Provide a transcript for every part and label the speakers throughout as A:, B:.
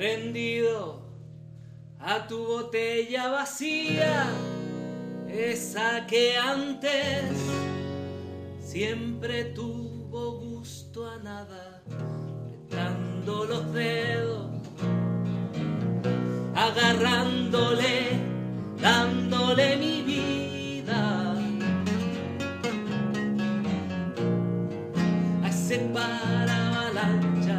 A: prendido a tu botella vacía, esa que antes siempre tuvo gusto a nada, apretando los dedos, agarrándole, dándole mi vida a ese paravalanchas.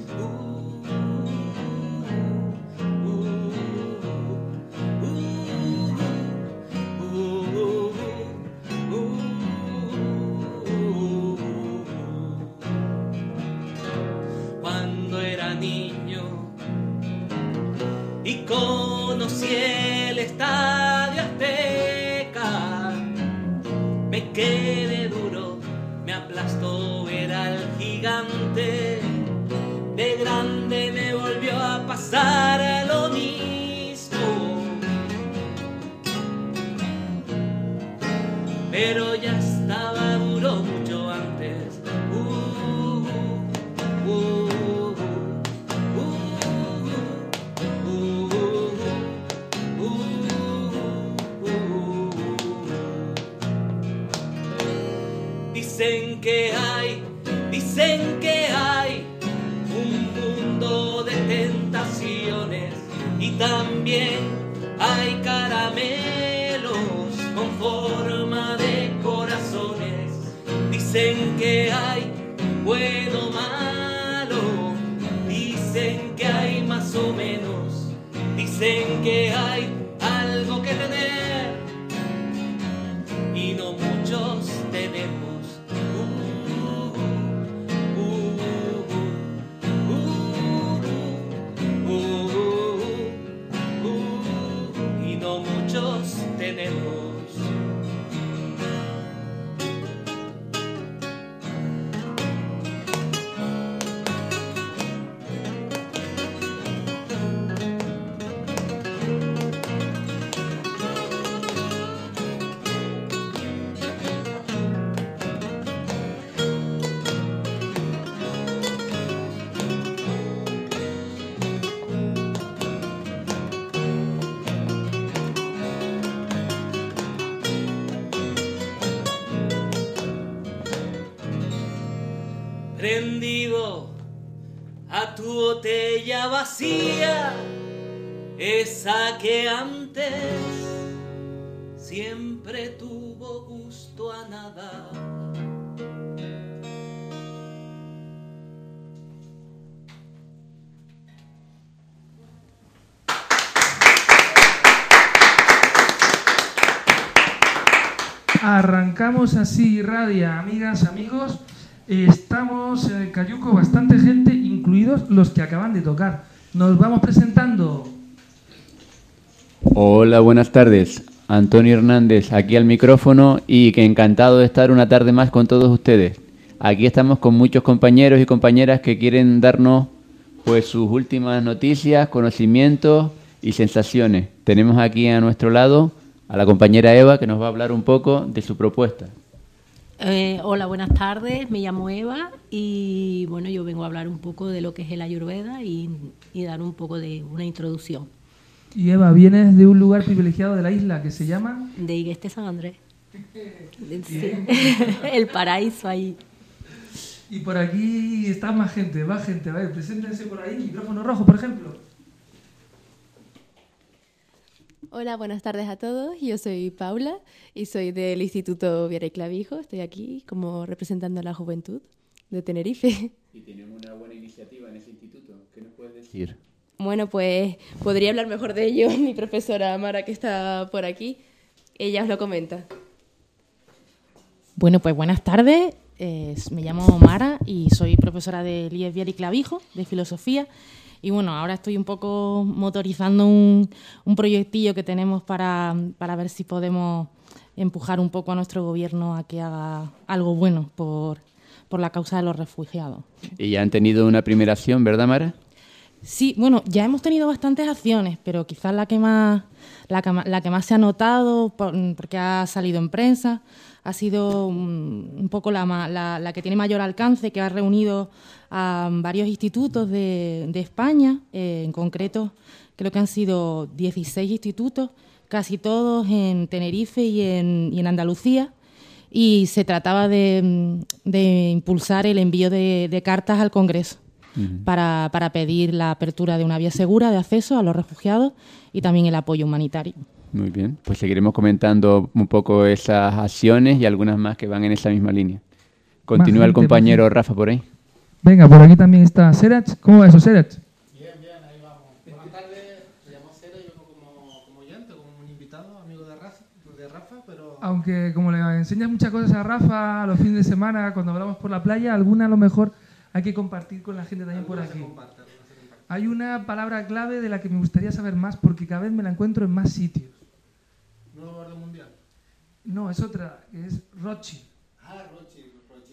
A: Cuando era niño y conocí el Estadio Azteca, me quedé duro, me aplastó ver al gigante. De grande me volvió a pasar lo mismo, pero ya estaba duro mucho antes. Dicen que hay un mundo de tentaciones y también hay caramelos con forma de corazones. Dicen que hay bueno, malo, dicen que hay más o menos, dicen que hay algo que tener y no muchos tenemos. Y no muchos tenemos. Prendido a tu botella vacía, esa que antes siempre tuvo gusto a nada.
B: Arrancamos así, Radia, amigas, amigos. Estamos en el Cayuco, bastante gente, incluidos los que acaban de tocar. Nos vamos presentando.
C: Hola, buenas tardes. Antonio Hernández, aquí al micrófono y que encantado de estar una tarde más con todos ustedes. Aquí estamos con muchos compañeros y compañeras que quieren darnos pues sus últimas noticias, conocimientos y sensaciones. Tenemos aquí a nuestro lado a la compañera Eva que nos va a hablar un poco de su propuesta.
D: Hola, buenas tardes, me llamo Eva y bueno, yo vengo a hablar un poco de lo que es el Ayurveda y dar un poco de una introducción.
B: Y Eva, vienes de un lugar privilegiado de la isla que se llama...
D: De Igueste San Andrés. Sí. El paraíso ahí.
B: Y por aquí está más gente, va gente, a ver, preséntense por ahí, micrófono rojo, por ejemplo.
E: Hola, buenas tardes a todos. Yo soy Paula y soy del Instituto Viera y Clavijo. Estoy aquí como representando a la juventud de Tenerife.
C: Y tenemos una buena iniciativa en ese instituto. ¿Qué nos puedes decir?
E: Bueno, pues podría hablar mejor de ello mi profesora Mara, que está por aquí. Ella os lo comenta.
F: Bueno, pues buenas tardes. Me llamo Mara y soy profesora del IES Viera y Clavijo, de Filosofía. Y bueno, ahora estoy un poco motorizando un proyectillo que tenemos para ver si podemos empujar un poco a nuestro gobierno a que haga algo bueno por la causa de los refugiados.
C: Y ya han tenido una primera acción, ¿verdad, Mara?
F: Sí, bueno, ya hemos tenido bastantes acciones, pero quizás la que más se ha notado, porque ha salido en prensa, ha sido un poco la que tiene mayor alcance, que ha reunido a varios institutos de España, en concreto creo que han sido 16 institutos, casi todos en Tenerife y en Andalucía, y se trataba de impulsar el envío de cartas al Congreso. Para pedir la apertura de una vía segura de acceso a los refugiados y también el apoyo humanitario.
C: Muy bien, pues seguiremos comentando un poco esas acciones y algunas más que van en esa misma línea. Continúa el compañero Rafa por ahí.
B: Venga, por aquí también está Serach. ¿Cómo va eso, Serach?
G: Bien, ahí vamos. Buenas tardes, me llamo Serach, yo como oyente, como un invitado, amigo de Rafa, pero...
B: Aunque como le enseñas muchas cosas a Rafa a los fines de semana, cuando hablamos por la playa, alguna a lo mejor hay que compartir con la gente también por aquí. Hay una palabra clave de la que me gustaría saber más porque cada vez me la encuentro en más sitios.
G: ¿Nuevo orden mundial?
B: No, es otra, que es Rothschild.
G: Rothschild.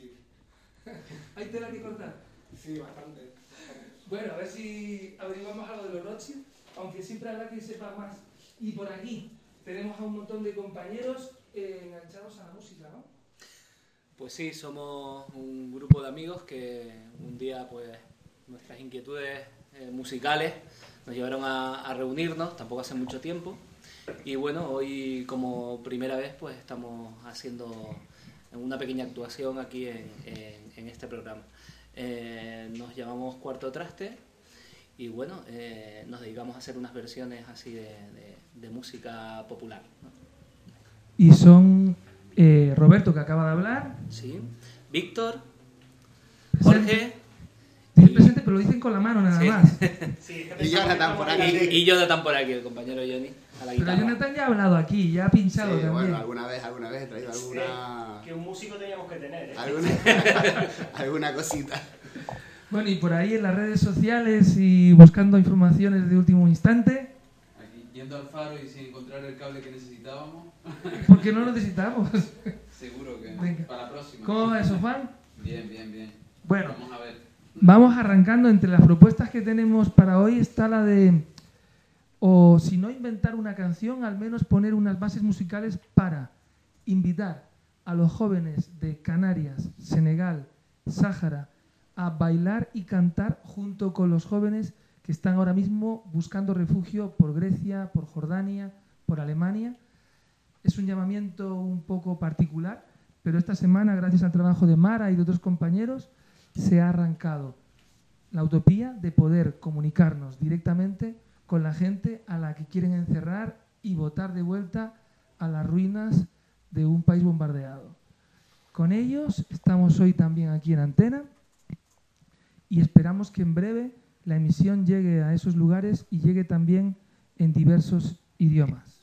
B: ¿Hay tela que cortar?
G: Sí, bastante.
B: Bueno, a ver si averiguamos algo de los Rothschild, aunque siempre habrá quien sepa más. Y por aquí tenemos a un montón de compañeros enganchados a la música, ¿no?
A: Pues sí, somos un grupo de amigos que un día, pues, nuestras inquietudes musicales nos llevaron a reunirnos, tampoco hace mucho tiempo. Y bueno, hoy como primera vez, pues, estamos haciendo una pequeña actuación aquí en este programa. Nos llamamos Cuarto Traste y bueno, nos dedicamos a hacer unas versiones así de música popular, ¿no?
B: Y son... Roberto, que acaba de hablar.
A: Sí. Víctor,
B: Presente.
A: Jorge.
B: Dice presente, pero lo dicen con la mano nada más.
A: Sí,
G: Y Jonathan por aquí.
A: y Jonathan por aquí, el compañero Johnny, a la
B: Pero
A: guitarra.
B: Jonathan ya ha hablado aquí, ya ha pinchado
G: Sí,
B: también.
G: bueno, alguna vez he traído alguna...
H: Que un músico teníamos que tener, ¿eh?
G: alguna cosita.
B: Bueno, y por ahí en las redes sociales y buscando informaciones de último instante.
I: Aquí, yendo al faro y sin encontrar el cable que necesitábamos.
B: Porque no lo necesitamos.
I: Seguro que
B: Venga.
I: para la próxima.
B: ¿Cómo va eso, Juan?
I: Bien.
B: Bueno,
I: Vamos a ver.
B: vamos arrancando. Entre las propuestas que tenemos para hoy está la de, o si no inventar una canción, al menos poner unas bases musicales para invitar a los jóvenes de Canarias, Senegal, Sáhara, a bailar y cantar junto con los jóvenes que están ahora mismo buscando refugio por Grecia, por Jordania, por Alemania. Es un llamamiento un poco particular, pero esta semana, gracias al trabajo de Mara y de otros compañeros, se ha arrancado la utopía de poder comunicarnos directamente con la gente a la que quieren encerrar y botar de vuelta a las ruinas de un país bombardeado. Con ellos estamos hoy también aquí en Antena y esperamos que en breve la emisión llegue a esos lugares y llegue también en diversos idiomas.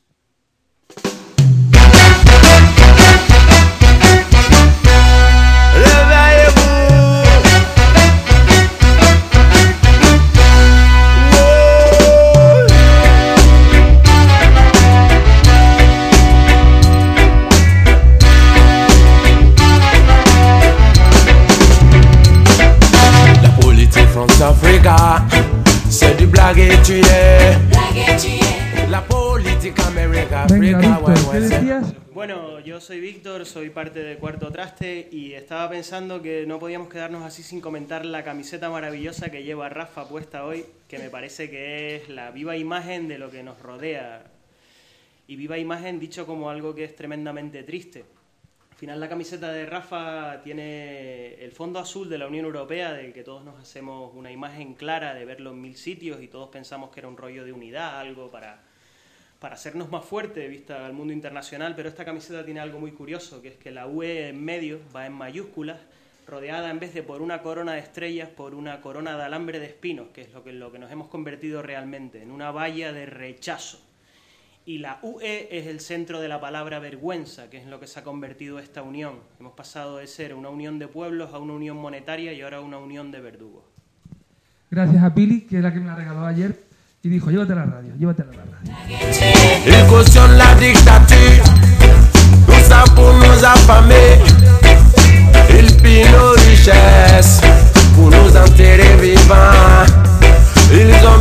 J: Africa, c'est du blague et tu es. La política América,
B: Venga,
J: África,
B: Víctor, ¿qué decías?
H: Bueno, yo soy Víctor, soy parte de Cuarto Traste y estaba pensando que no podíamos quedarnos así sin comentar la camiseta maravillosa que lleva Rafa puesta hoy, que me parece que es la viva imagen de lo que nos rodea. Y viva imagen dicho como algo que es tremendamente triste. Al final la camiseta de Rafa tiene el fondo azul de la Unión Europea, del que todos nos hacemos una imagen clara de verlo en 1000 sitios y todos pensamos que era un rollo de unidad, algo para hacernos más fuertes vista al mundo internacional, pero esta camiseta tiene algo muy curioso, que es que la UE en medio va en mayúsculas, rodeada en vez de por una corona de estrellas, por una corona de alambre de espinos, que es lo que nos hemos convertido realmente, en una valla de rechazo. Y la UE es el centro de la palabra vergüenza, que es lo que se ha convertido esta unión. Hemos pasado de ser una unión de pueblos a una unión monetaria y ahora una unión de verdugos.
B: Gracias a Pili, que es la que me la regaló ayer, y dijo, llévatela a la radio, llévatela a la radio.
J: Il cautionne la dictature, tout ça pour nous affamer. Il pille nos richesses, pour nous enterrer vivants. Ils ont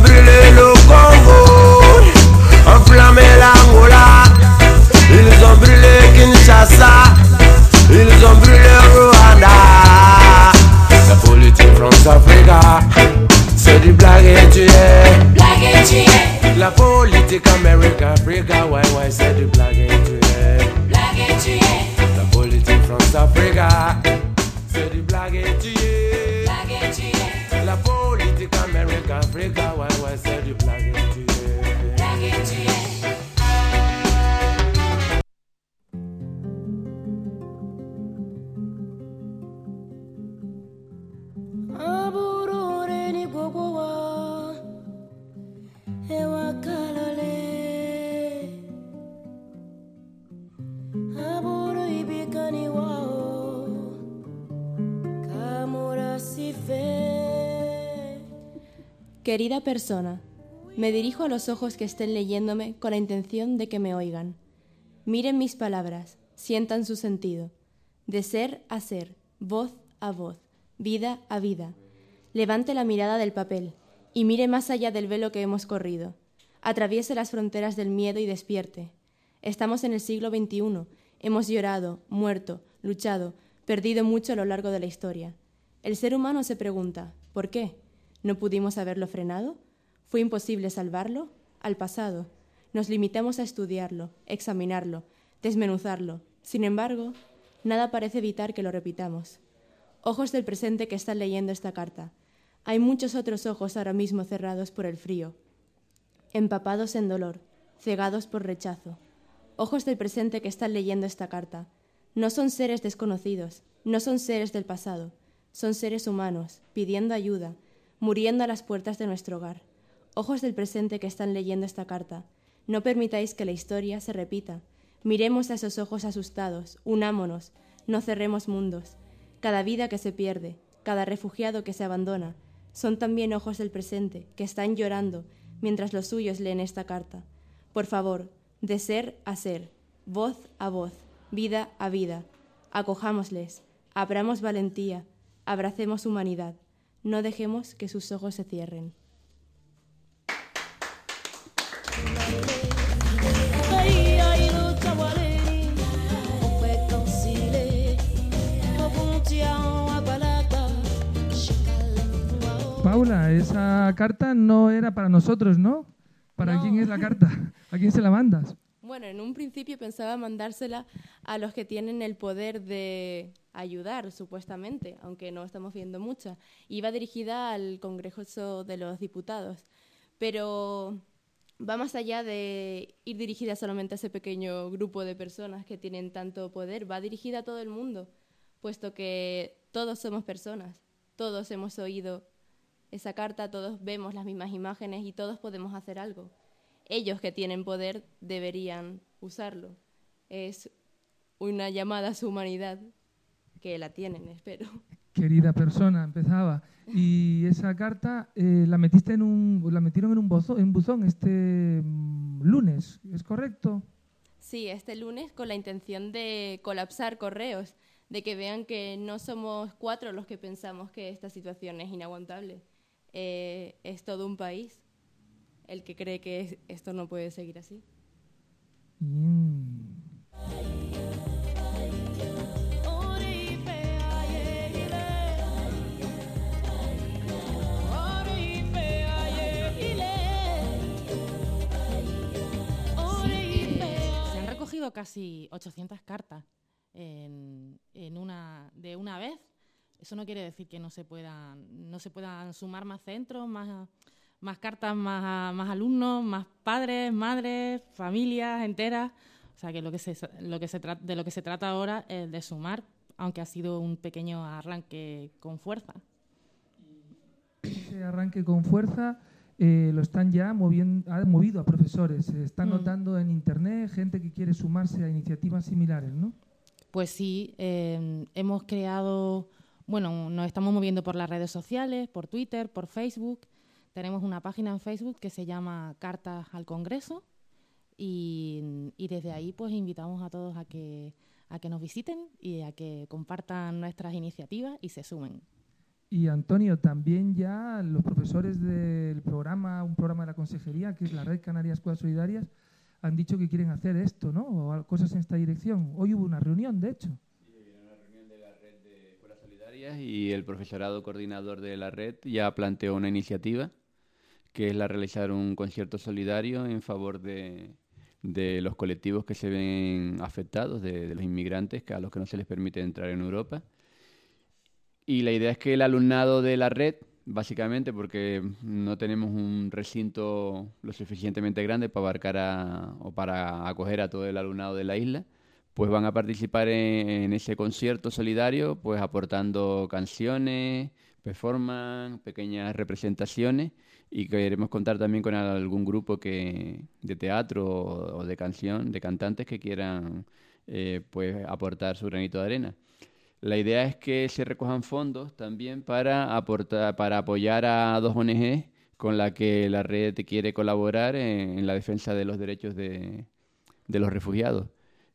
J: Africa. C'est du blaguetier. La politique Amérique, Africa, ouais, ouais, c'est du blaguetier.
K: Aburure ni gogowa, ewa kalale. Aburu ibikani wao, kamura sife.
E: Querida persona, me dirijo a los ojos que estén leyéndome con la intención de que me oigan. Miren mis palabras, sientan su sentido. De ser a ser, voz a voz, vida a vida. Levante la mirada del papel y mire más allá del velo que hemos corrido. Atraviese las fronteras del miedo y despierte. Estamos en el siglo XXI. Hemos llorado, muerto, luchado, perdido mucho a lo largo de la historia. El ser humano se pregunta, ¿por qué? ¿No pudimos haberlo frenado? ¿Fue imposible salvarlo? Al pasado. Nos limitamos a estudiarlo, examinarlo, desmenuzarlo. Sin embargo, nada parece evitar que lo repitamos. Ojos del presente que están leyendo esta carta. Hay muchos otros ojos ahora mismo cerrados por el frío, empapados en dolor, cegados por rechazo. Ojos del presente que están leyendo esta carta. No son seres desconocidos, no son seres del pasado, son seres humanos, pidiendo ayuda, muriendo a las puertas de nuestro hogar. Ojos del presente que están leyendo esta carta. No permitáis que la historia se repita. Miremos a esos ojos asustados, unámonos, no cerremos mundos. Cada vida que se pierde, cada refugiado que se abandona, son también ojos del presente que están llorando mientras los suyos leen esta carta. Por favor, de ser a ser, voz a voz, vida a vida, acojámosles, abramos valentía, abracemos humanidad, no dejemos que sus ojos se cierren.
B: Paula, esa carta no era para nosotros, ¿no? ¿Para quién es la carta? ¿A quién se la mandas?
E: Bueno, en un principio pensaba mandársela a los que tienen el poder de ayudar, supuestamente, aunque no estamos viendo mucha. Iba dirigida al Congreso de los Diputados, pero va más allá de ir dirigida solamente a ese pequeño grupo de personas que tienen tanto poder. Va dirigida a todo el mundo, puesto que todos somos personas, todos hemos oído esa carta, todos vemos las mismas imágenes y todos podemos hacer algo. Ellos que tienen poder deberían usarlo. Es una llamada a su humanidad, que la tienen, espero.
B: Querida persona, empezaba. Y esa carta la metieron en un buzón este lunes, ¿es correcto?
E: Sí, este lunes con la intención de colapsar correos, de que vean que no somos 4 los que pensamos que esta situación es inaguantable. Es todo un país el que cree que esto no puede seguir así.
F: Se han recogido casi 800 cartas de una vez. Eso no quiere decir que no se puedan sumar más centros, más cartas, más alumnos, más padres, madres, familias enteras. O sea que de lo que se trata ahora es de sumar, aunque ha sido un pequeño arranque con fuerza.
B: Ese arranque con fuerza lo están ya moviendo, ha movido a profesores. Se está notando en internet gente que quiere sumarse a iniciativas similares, ¿no?
F: Pues sí, hemos creado. Bueno, nos estamos moviendo por las redes sociales, por Twitter, por Facebook. Tenemos una página en Facebook que se llama Cartas al Congreso y desde ahí pues invitamos a todos a que nos visiten y a que compartan nuestras iniciativas y se sumen.
B: Y Antonio, también ya los profesores del programa, un programa de la Consejería, que es la Red Canaria Escuelas Solidarias, han dicho que quieren hacer esto, ¿no? O cosas en esta dirección. Hoy hubo una reunión, de hecho.
C: Y el profesorado coordinador de la red ya planteó una iniciativa que es la realizar un concierto solidario en favor de de los colectivos que se ven afectados, de los inmigrantes a los que no se les permite entrar en Europa. Y la idea es que el alumnado de la red, básicamente porque no tenemos un recinto lo suficientemente grande para abarcar o para acoger a todo el alumnado de la isla, pues van a participar en ese concierto solidario, pues aportando canciones, performance, pequeñas representaciones, y queremos contar también con algún grupo de teatro o de canción, de cantantes que quieran pues aportar su granito de arena. La idea es que se recojan fondos también para apoyar a 2 ONG con las que la red quiere colaborar en la defensa de los derechos de los refugiados,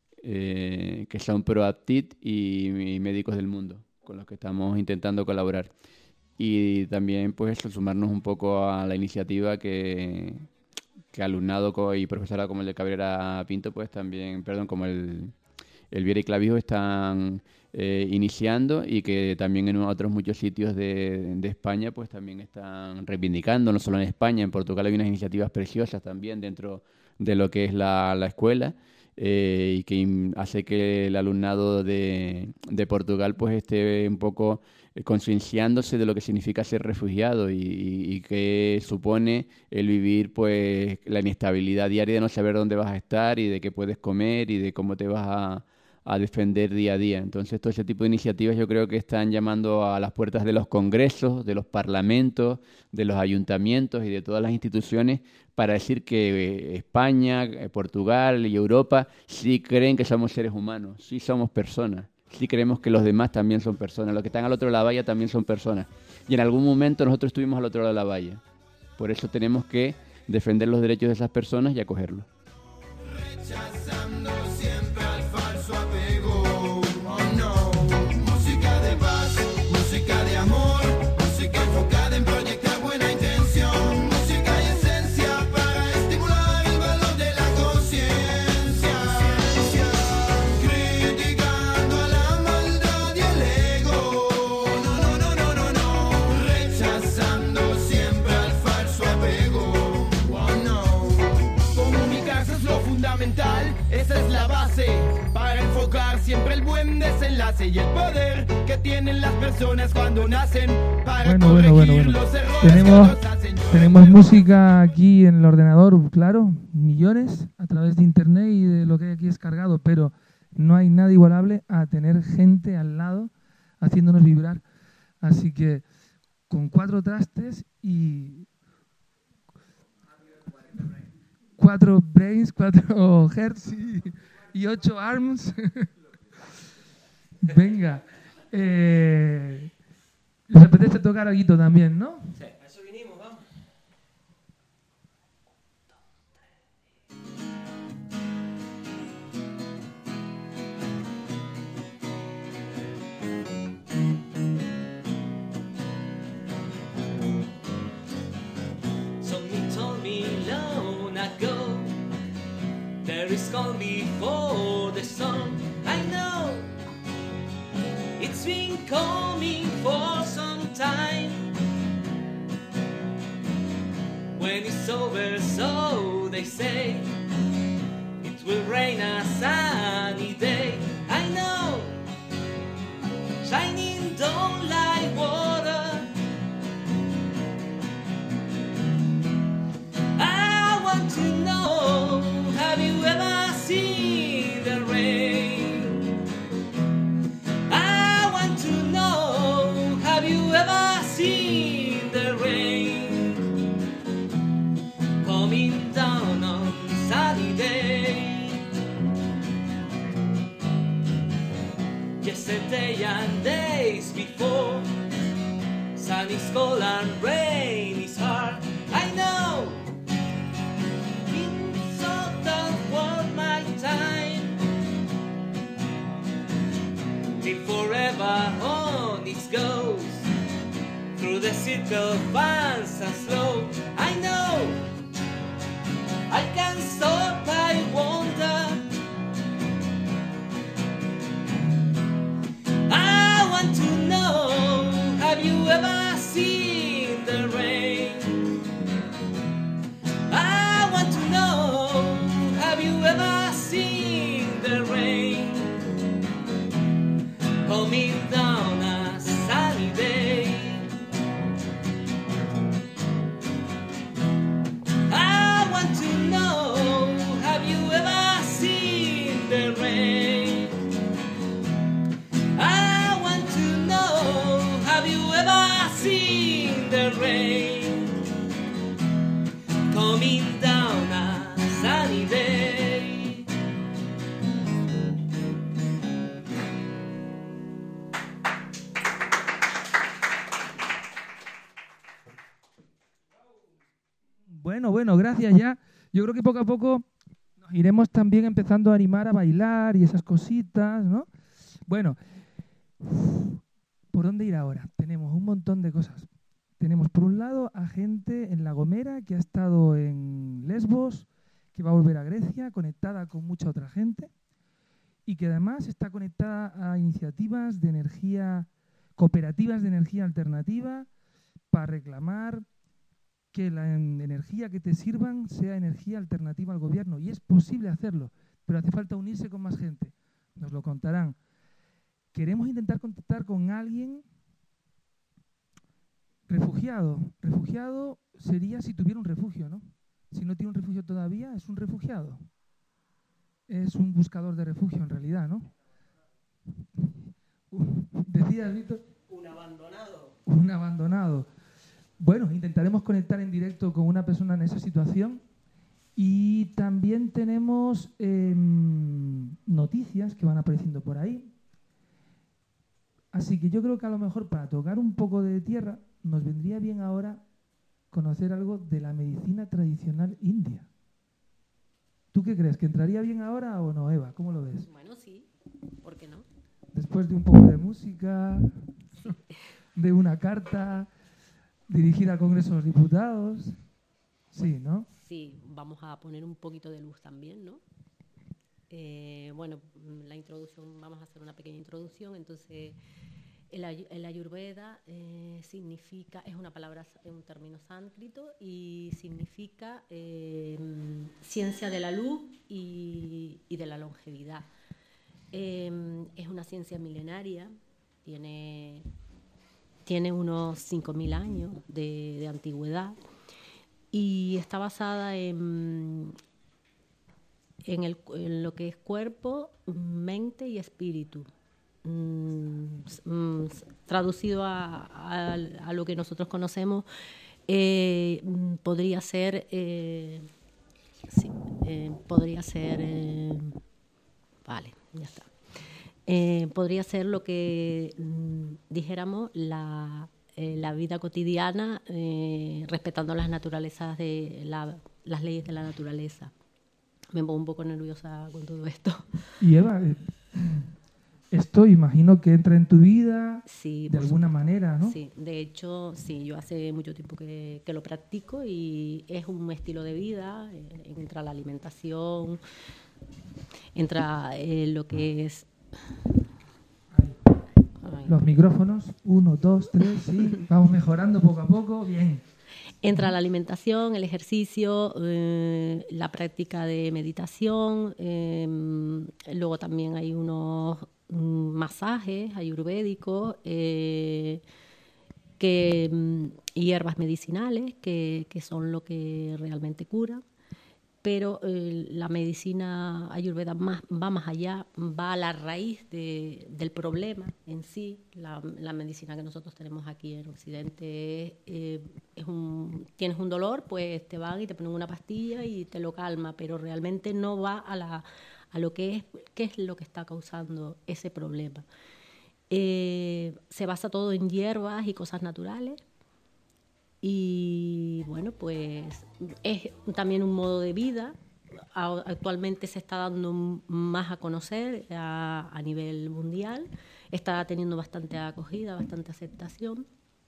C: que son Proactit y Médicos del Mundo, con los que estamos intentando colaborar. Y también pues sumarnos un poco a la iniciativa que alumnado y profesorado como el de Cabrera Pinto, pues también, como el Viera y Clavijo están iniciando, y que también en otros muchos sitios de España pues también están reivindicando, no solo en España, en Portugal hay unas iniciativas preciosas también dentro de lo que es la escuela, y que hace que el alumnado de Portugal pues esté un poco concienciándose de lo que significa ser refugiado y qué supone el vivir pues la inestabilidad diaria de no saber dónde vas a estar y de qué puedes comer y de cómo te vas a defender día a día. Entonces, todo ese tipo de iniciativas yo creo que están llamando a las puertas de los congresos, de los parlamentos, de los ayuntamientos y de todas las instituciones para decir que España, Portugal y Europa sí creen que somos seres humanos, sí somos personas, sí creemos que los demás también son personas, los que están al otro lado de la valla también son personas. Y en algún momento nosotros estuvimos al otro lado de la valla. Por eso tenemos que defender los derechos de esas personas y acogerlos.
J: Rechazando siempre al falso apego. Oh no, música de paz, música de amor, música enfocada en proyectar buena intención, música y esencia para estimular el valor de la conciencia, criticando a la maldad y el ego. No, rechazando siempre al falso apego. Oh no, comunicarse es lo fundamental, esa es la base para enfocar siempre el buen desenlace y el poder que tienen las personas cuando nacen para corregir los errores que nos hacen.
B: Tenemos música aquí en el ordenador, claro, millones a través de internet y de lo que hay aquí descargado, pero no hay nada igualable a tener gente al lado haciéndonos vibrar. Así que con 4 trastes y 4 brains, 4 hertz y 8 arms. Venga. Les apetece tocar algo también, ¿no?
H: Sí, a eso vinimos, vamos.
A: Something told me long ago, there is calm before the sun. I know it's been coming for some time. When it's over, so they say, it will rain a sunny day. I know, shining down like water. I want to know, have you ever seen the rain? I want to know, have you ever seen the rain coming down on sunny day? Yesterday and days before, sun is cold and rain is hard. I know, it's so tough worth my time. Till forever on it goes, through the circle fast and slow. I know, I can't stop, I wonder. I want to know, have you ever seen the rain? I want to know, have you
L: coming down a sunny day. I want to know, have you ever seen the rain? I want to know, have you ever seen the rain? Coming down a sunny day.
B: Bueno, gracias ya. Yo creo que poco a poco nos iremos también empezando a animar a bailar y esas cositas, ¿no? Bueno, ¿por dónde ir ahora? Tenemos un montón de cosas. Tenemos por un lado a gente en La Gomera que ha estado en Lesbos, que va a volver a Grecia, conectada con mucha otra gente y que además está conectada a iniciativas de energía, cooperativas de energía alternativa para reclamar que la energía que te sirvan sea energía alternativa al gobierno. Y es posible hacerlo, pero hace falta unirse con más gente. Nos lo contarán. Queremos intentar contactar con alguien refugiado. Refugiado sería si tuviera un refugio, ¿no? Si no tiene un refugio todavía, es un refugiado. Es un buscador de refugio en realidad, ¿no? ¿Decías, Víctor?
H: Un abandonado.
B: Un abandonado. Bueno, intentaremos conectar en directo con una persona en esa situación. Y también tenemos noticias que van apareciendo por ahí. Así que yo creo que a lo mejor para tocar un poco de tierra nos vendría bien ahora conocer algo de la medicina tradicional india. ¿Tú qué crees? ¿Que entraría bien ahora o no, Eva? ¿Cómo lo ves?
D: Bueno, sí. ¿Por qué no?
B: Después de un poco de música, de una carta dirigida al Congreso de los Diputados. Sí, ¿no?
D: Sí, vamos a poner un poquito de luz también, ¿no? Bueno, la introducción, vamos a hacer una pequeña introducción. Entonces, el Ayurveda significa, es una palabra, un término sánscrito y significa ciencia de la luz y de la longevidad. Es una ciencia milenaria, tiene unos 5.000 años de antigüedad y está basada en lo que es cuerpo, mente y espíritu. Traducido a lo que nosotros conocemos, podría ser vale, ya está. Podría ser lo que dijéramos la vida cotidiana, respetando las naturalezas las leyes de la naturaleza. Me pongo un poco nerviosa con todo esto.
B: Y Eva, esto imagino que entra en tu vida
D: sí,
B: de alguna manera, ¿no?
D: Sí, de hecho, sí, yo hace mucho tiempo que lo practico y es un estilo de vida. Entra la alimentación, entra lo que es...
B: Los micrófonos, 1, 2, 3, sí, vamos mejorando poco a poco, bien.
D: Entra la alimentación, el ejercicio, la práctica de meditación, luego también hay unos masajes ayurvédicos, hierbas medicinales que son lo que realmente curan. Pero la medicina ayurveda va más allá, va a la raíz del problema en sí. La medicina que nosotros tenemos aquí en Occidente tienes un dolor, pues te van y te ponen una pastilla y te lo calma, pero realmente no va a lo que es, qué es lo que está causando ese problema. Se basa todo en hierbas y cosas naturales. Y bueno, pues es también un modo de vida. Actualmente se está dando más a conocer a nivel mundial. Está teniendo bastante acogida, bastante aceptación.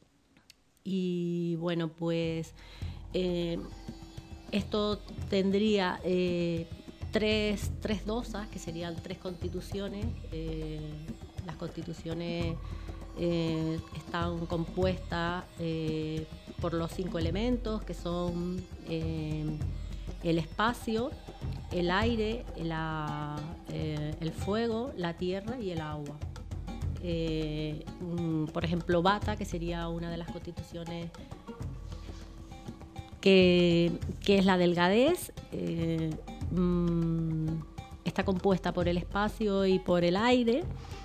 D: Y bueno, pues esto tendría tres dosas, que serían 3 constituciones. Las constituciones están compuestas por los 5 elementos, que son el espacio, el aire, el fuego, la tierra y el agua. Por ejemplo, Bata, que sería una de las constituciones que es la delgadez, está compuesta por el espacio y por el aire.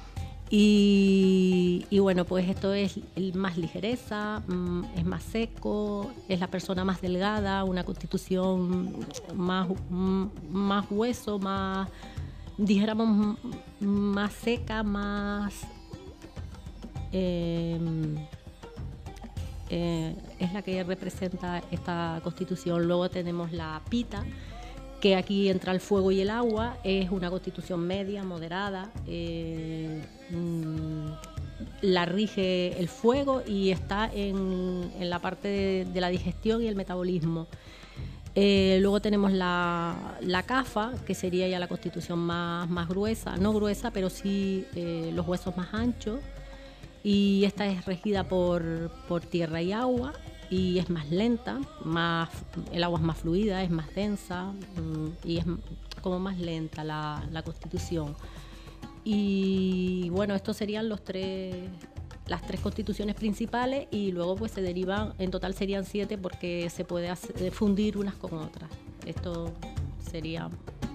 D: Y bueno, pues esto es más ligereza, es más seco, es la persona más delgada, una constitución más hueso, más, dijéramos, más seca, más... es la que representa esta constitución. Luego tenemos la Pita, que aquí entra el fuego y el agua, es una constitución media, moderada, la rige el fuego y está en la parte de la digestión y el metabolismo. Luego tenemos la Cafa, que sería ya la constitución más gruesa, no gruesa, pero sí los huesos más anchos, y esta es regida por tierra y agua. Y es más lenta, el agua es más fluida, es más densa y es como más lenta la constitución. Y bueno, estos serían las tres constituciones principales, y luego pues se derivan, en total serían 7 porque se puede fundir unas con otras. Esto sería...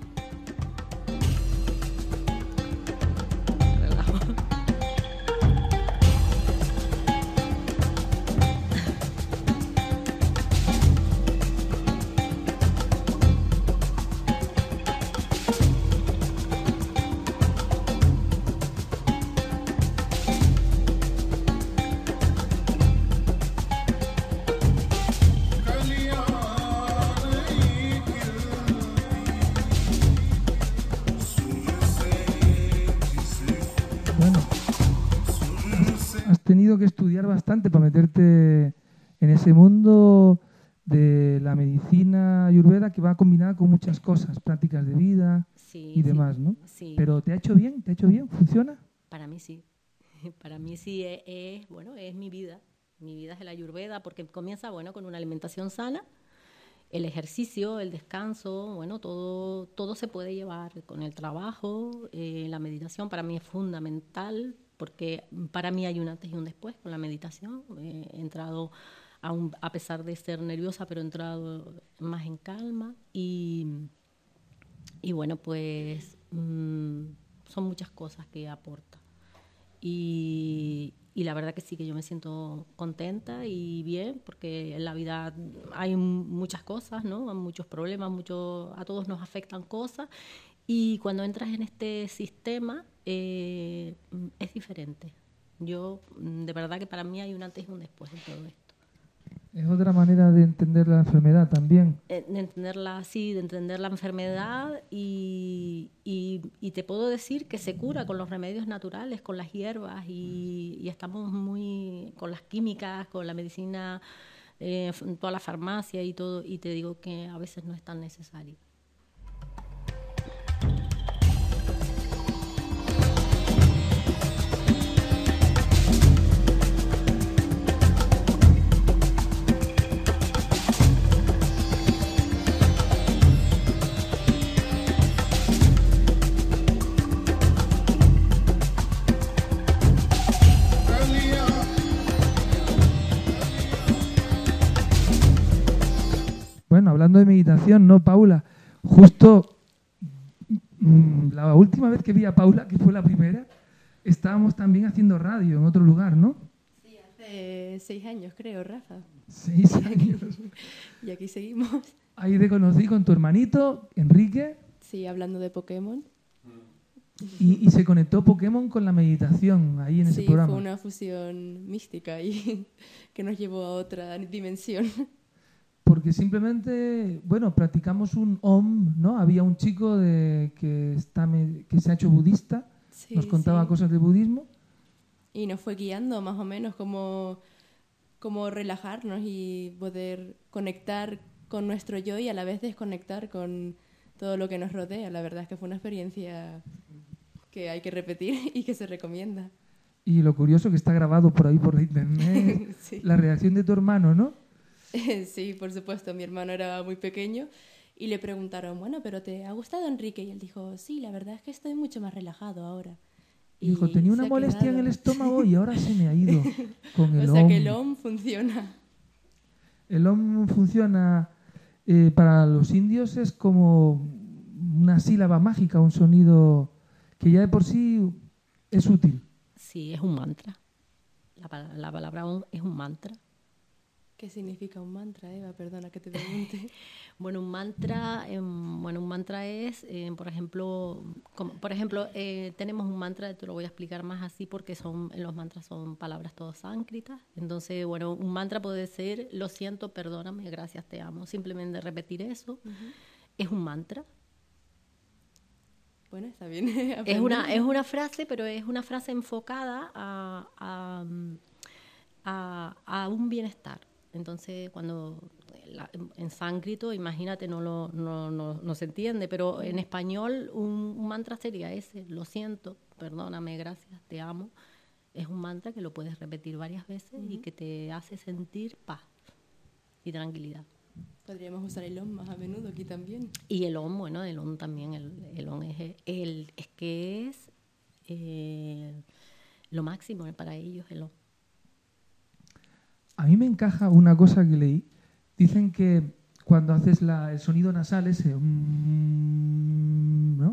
B: Tenido que estudiar bastante para meterte en ese mundo de la medicina ayurveda, que va combinada con muchas cosas, prácticas de vida y demás, ¿no?
D: Sí.
B: Pero ¿te ha hecho bien? ¿Funciona?
D: Para mí sí. Para mí sí es mi vida. Mi vida es el ayurveda, porque comienza, bueno, con una alimentación sana, el ejercicio, el descanso, bueno, todo se puede llevar con el trabajo, la meditación para mí es fundamental, porque para mí hay un antes y un después con la meditación. He entrado, a pesar de ser nerviosa, pero he entrado más en calma y bueno, pues son muchas cosas que aporta. Y la verdad que sí, que yo me siento contenta y bien, porque en la vida hay muchas cosas, ¿no? Hay muchos problemas, a todos nos afectan cosas, y cuando entras en este sistema es diferente. Yo, de verdad que para mí hay un antes y un después en todo esto.
B: Es otra manera de entender la enfermedad también.
D: De entenderla, sí, de entender la enfermedad, y te puedo decir que se cura con los remedios naturales, con las hierbas, y estamos muy con las químicas, con la medicina, toda la farmacia y todo, y te digo que a veces no es tan necesario.
B: Bueno, hablando de meditación, ¿no, Paula? Justo la última vez que vi a Paula, que fue la primera, estábamos también haciendo radio en otro lugar, ¿no?
E: Sí, hace 6 años creo, Rafa.
B: 6 años.
E: Y aquí seguimos.
B: Ahí te conocí con tu hermanito, Enrique.
E: Sí, hablando de Pokémon.
B: Y se conectó Pokémon con la meditación ahí en ese programa.
E: Sí, fue una fusión mística y que nos llevó a otra dimensión.
B: Porque simplemente, bueno, practicamos un Om, ¿no? Había un chico que se ha hecho budista, sí, nos contaba cosas de budismo.
E: Y nos fue guiando más o menos cómo relajarnos y poder conectar con nuestro yo y a la vez desconectar con todo lo que nos rodea. La verdad es que fue una experiencia que hay que repetir y que se recomienda.
B: Y lo curioso que está grabado por ahí por la internet, sí. La reacción de tu hermano, ¿no?
E: Sí, por supuesto. Mi hermano era muy pequeño y le preguntaron, bueno, ¿pero te ha gustado Enrique? Y él dijo, sí, la verdad es que estoy mucho más relajado ahora.
B: Dijo, tenía una molestia en el estómago y ahora se me ha ido con el
E: O sea
B: OM.
E: que el OM funciona.
B: El OM funciona, para los indios es como una sílaba mágica, un sonido que ya de por sí es útil.
D: Sí, es un mantra. La palabra OM es un mantra.
E: ¿Qué significa un mantra, Eva? Perdona que te pregunte.
D: Bueno, un mantra es, por ejemplo, tenemos un mantra, te lo voy a explicar más así porque los mantras son palabras todas sánscritas. Entonces, bueno, un mantra puede ser, lo siento, perdóname, gracias, te amo. Simplemente repetir eso. Es un mantra.
E: Bueno, está bien.
D: Es una frase, pero es una frase enfocada a un bienestar. Entonces, cuando en sánscrito, imagínate, no se entiende, pero en español un mantra sería ese: lo siento, perdóname, gracias, te amo. Es un mantra que lo puedes repetir varias veces y que te hace sentir paz y tranquilidad.
E: Podríamos usar el OM más a menudo aquí también.
D: Y el OM, bueno, el OM también, el OM es lo máximo para ellos, el OM.
B: A mí me encaja una cosa que leí. Dicen que cuando haces el sonido nasal ese, ¿no?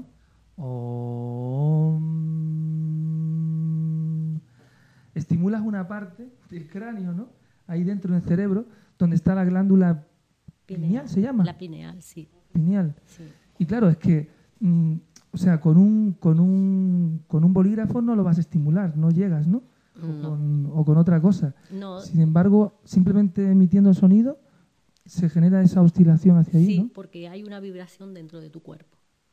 B: Estimulas una parte del cráneo, ¿no? Ahí dentro del cerebro, donde está la glándula pineal, ¿se llama?
D: La pineal, sí.
B: Pineal.
D: Sí.
B: Y claro, es que, o sea, con un bolígrafo no lo vas a estimular, no llegas, ¿no? O con otra cosa.
D: No.
B: Sin embargo, simplemente emitiendo sonido se genera esa oscilación hacia ahí,
D: sí,
B: ¿no?
D: porque hay una vibración dentro de tu cuerpo.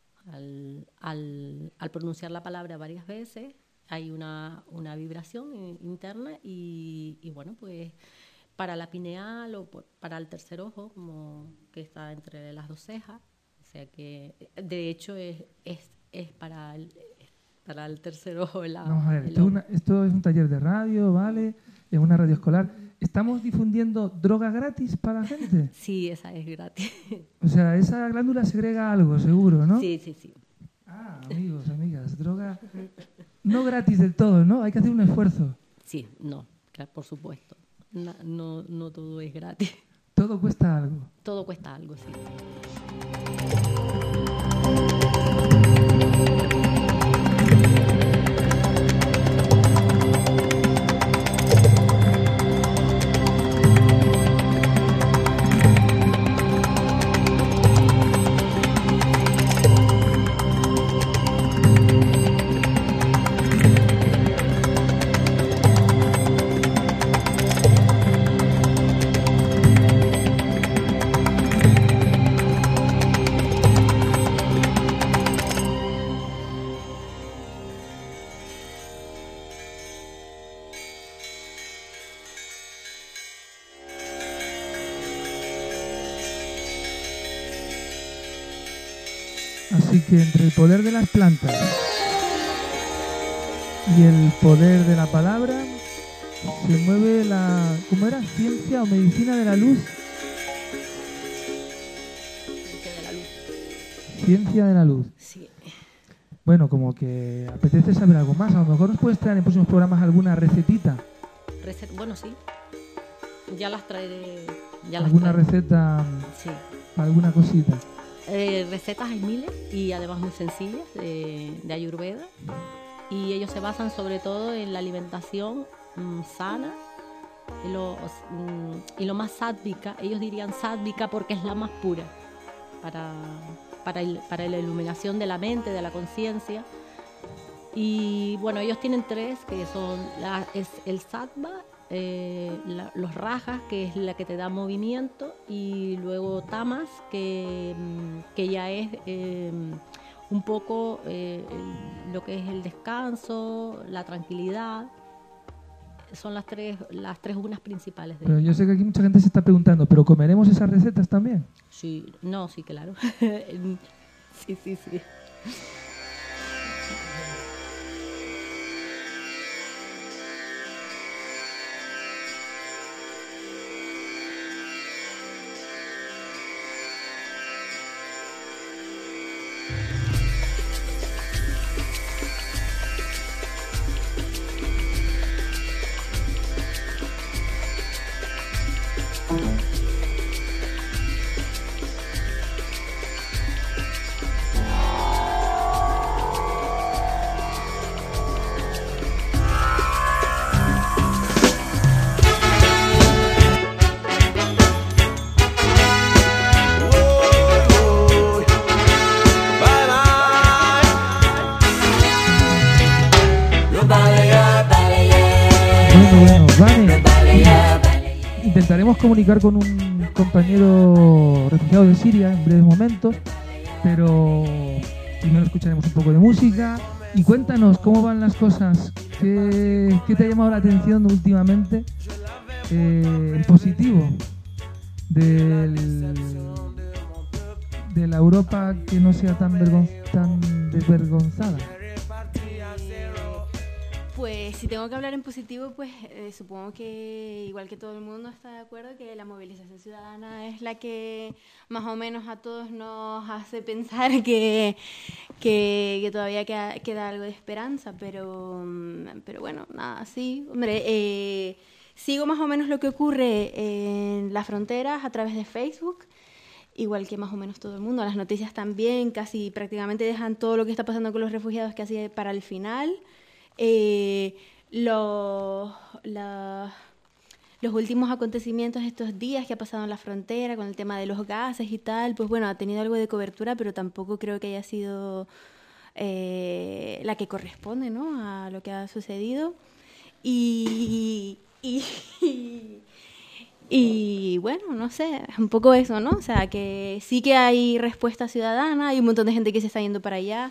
D: Al pronunciar la palabra varias veces hay una vibración interna y bueno, pues para la pineal o para el tercer ojo, como que está entre las dos cejas, o sea que de hecho es para el tercer ojo.
B: Vamos a ver, esto es un taller de radio, ¿vale? Es una radio escolar. ¿Estamos difundiendo droga gratis para la gente?
D: Sí, esa es gratis.
B: O sea, esa glándula segrega algo, seguro, ¿no?
D: Sí, sí, sí.
B: Ah, amigos, amigas, droga no gratis del todo, ¿no? Hay que hacer un esfuerzo.
D: Sí, no, claro, por supuesto. No todo es gratis.
B: Todo cuesta algo.
D: Todo cuesta algo, sí.
B: Así que entre el poder de las plantas y el poder de la palabra se mueve la... ¿Cómo era? ¿Ciencia o medicina de la luz?
D: Ciencia de la luz.
B: Ciencia de la luz.
D: Sí.
B: Bueno, como que apetece saber algo más. A lo mejor nos puedes traer en próximos programas alguna recetita.
D: Bueno, sí. Ya las traeré.
B: ¿Alguna receta?
D: Sí.
B: ¿Alguna cosita?
D: Recetas hay miles y además muy sencillas de Ayurveda, y ellos se basan sobre todo en la alimentación sana y lo más sádvica. Ellos dirían sádvica porque es la más pura para la iluminación de la mente, de la conciencia. Y bueno, ellos tienen tres, que son es el sattva, los rajas, que es la que te da movimiento, y luego tamas, que ya es un poco lo que es el descanso, la tranquilidad. Son las tres unas principales de
B: Pero yo sé que aquí mucha gente se está preguntando, ¿pero comeremos esas recetas también?
D: Sí, no, sí, claro. Sí.
B: bueno. Vale. Intentaremos comunicar con un compañero refugiado de Siria en breves momentos, pero primero escucharemos un poco de música. Y cuéntanos cómo van las cosas, qué te ha llamado la atención últimamente, el positivo de la Europa que no sea tan desvergonzada.
E: Pues si tengo que hablar en positivo, pues supongo que igual que todo el mundo está de acuerdo que la movilización ciudadana es la que más o menos a todos nos hace pensar que todavía queda algo de esperanza, pero bueno, nada, sí, hombre, sigo más o menos lo que ocurre en las fronteras a través de Facebook, igual que más o menos todo el mundo. Las noticias también casi prácticamente dejan todo lo que está pasando con los refugiados casi para el final. Los últimos acontecimientos estos días que ha pasado en la frontera con el tema de los gases y tal, pues bueno, ha tenido algo de cobertura, pero tampoco creo que haya sido la que corresponde, ¿no?, a lo que ha sucedido. Y bueno, no sé, es un poco eso, ¿no? O sea, que sí que hay respuesta ciudadana, hay un montón de gente que se está yendo para allá,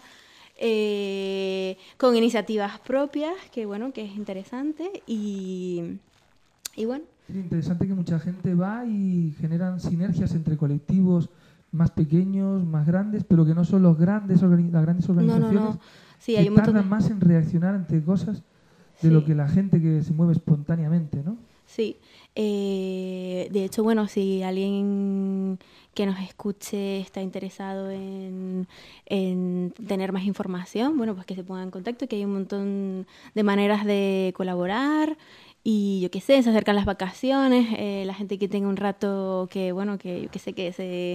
E: con iniciativas propias, que bueno, que es interesante y bueno.
B: Es interesante que mucha gente va y generan sinergias entre colectivos más pequeños, más grandes, pero que no son las grandes organizaciones,
E: no. Sí,
B: que
E: hay un montón
B: tardan más en reaccionar ante cosas de lo que la gente que se mueve espontáneamente, ¿no?
E: Sí, de hecho, bueno, si alguien que nos escuche está interesado en tener más información, bueno, pues que se ponga en contacto, que hay un montón de maneras de colaborar y yo qué sé, se acercan las vacaciones, la gente que tenga un rato que, bueno, que yo qué sé,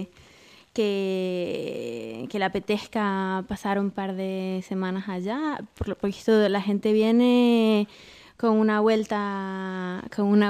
E: que le apetezca pasar un par de semanas allá, porque esto, la gente viene con una vuelta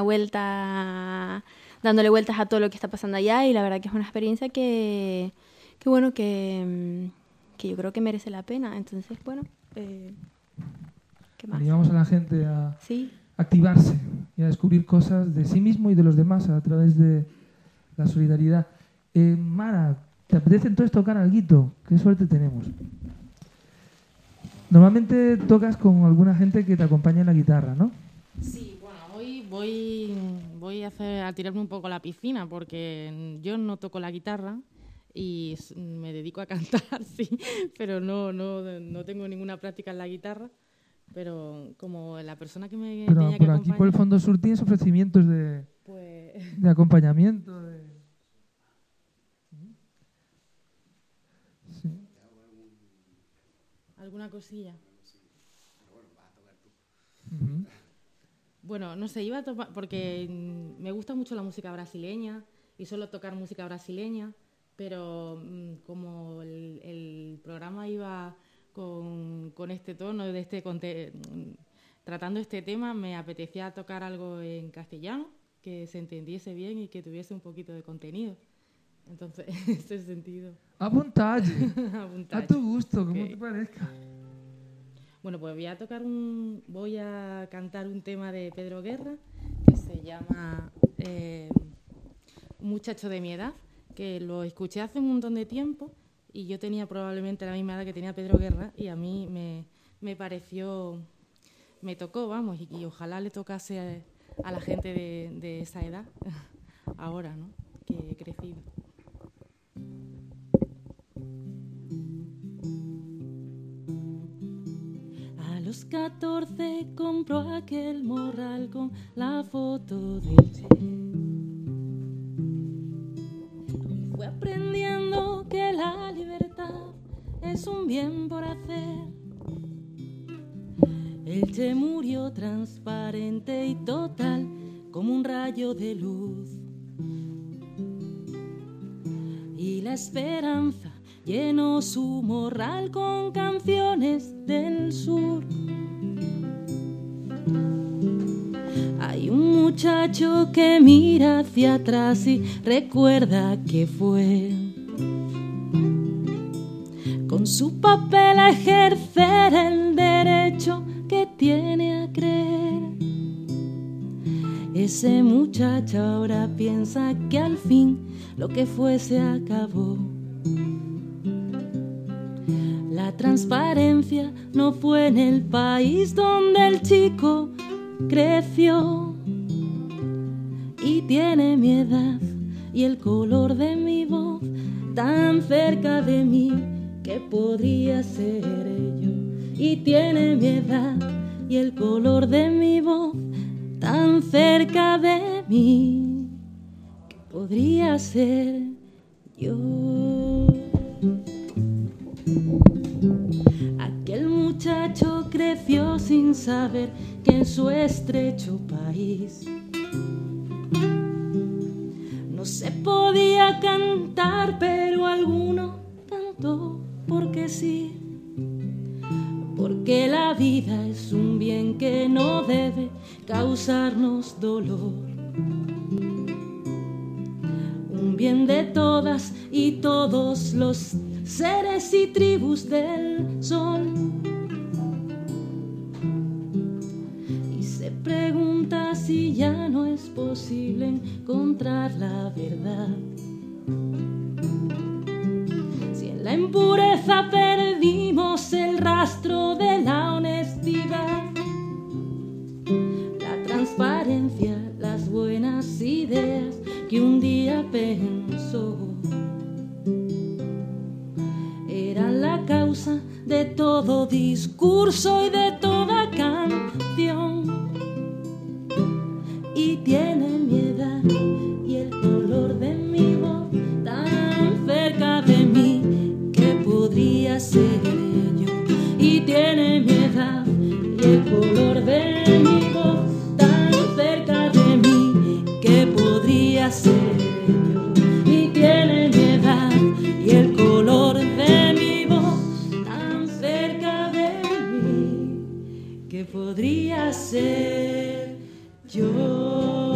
E: dándole vueltas a todo lo que está pasando allá, y la verdad que es una experiencia que bueno, que yo creo que merece la pena. Entonces, bueno, ¿qué más?
B: Animamos a la gente a
E: sí,
B: activarse y a descubrir cosas de sí mismo y de los demás a través de la solidaridad. Mara, ¿te apetece entonces tocar alguito? ¿Qué suerte tenemos? Normalmente tocas con alguna gente que te acompaña en la guitarra, ¿no?
F: Sí, bueno, hoy voy a tirarme un poco a la piscina porque yo no toco la guitarra y me dedico a cantar, sí, pero no tengo ninguna práctica en la guitarra, pero como la persona que me
B: pero
F: tenía que
B: por
F: acompañar...
B: aquí por el Fondo Sur tienes ofrecimientos de acompañamiento, Sí.
F: ¿Alguna cosilla?
B: Uh-huh.
F: Bueno, no sé, iba a tomar, porque me gusta mucho la música brasileña y suelo tocar música brasileña, pero como el programa iba con este tono, tratando este tema, me apetecía tocar algo en castellano, que se entendiese bien y que tuviese un poquito de contenido. Entonces, en ese sentido...
B: A vontade. A tu gusto, como
F: Okay.
B: te parezca.
F: Bueno, pues voy a cantar un tema de Pedro Guerra que se llama Un muchacho de mi edad, que lo escuché hace un montón de tiempo y yo tenía probablemente la misma edad que tenía Pedro Guerra y a mí me pareció, me tocó, vamos, y ojalá le tocase a la gente de esa edad ahora, ¿no?, que he crecido. A los 14 compró aquel morral con la foto del Che. Fue aprendiendo que la libertad es un bien por hacer. El Che murió transparente y total como un rayo de luz. Y la esperanza llenó su morral con canciones del sur. Hay un muchacho que mira hacia atrás y recuerda que fue con su papel a ejercer el derecho que tiene a creer.
K: Ese muchacho ahora piensa que al fin lo que fue se acabó. La transparencia no fue en el país donde el chico creció. Y tiene mi edad y el color de mi voz tan cerca de mí que podría ser yo. Y tiene mi edad y el color de mi voz tan cerca de mí que podría ser yo. Aquel muchacho creció sin saber que en su estrecho país no se podía cantar, pero alguno cantó porque sí. Porque la vida es un bien que no debe causarnos dolor. Un bien de todas y todos los seres y tribus del sol. Y se pregunta si ya no es posible encontrar la verdad. Si en la impureza perdimos el rastro de la honestidad, la transparencia, las buenas ideas que un día pensó eran la causa de todo discurso y de toda canción. Y tiene mi edad y el color de mi voz tan cerca de mí que podría ser yo. Y tiene mi edad y el color de mi voz tan cerca de mí que podría ser yo. Y tiene mi edad y el color de mi voz tan cerca de mí que podría ser yo.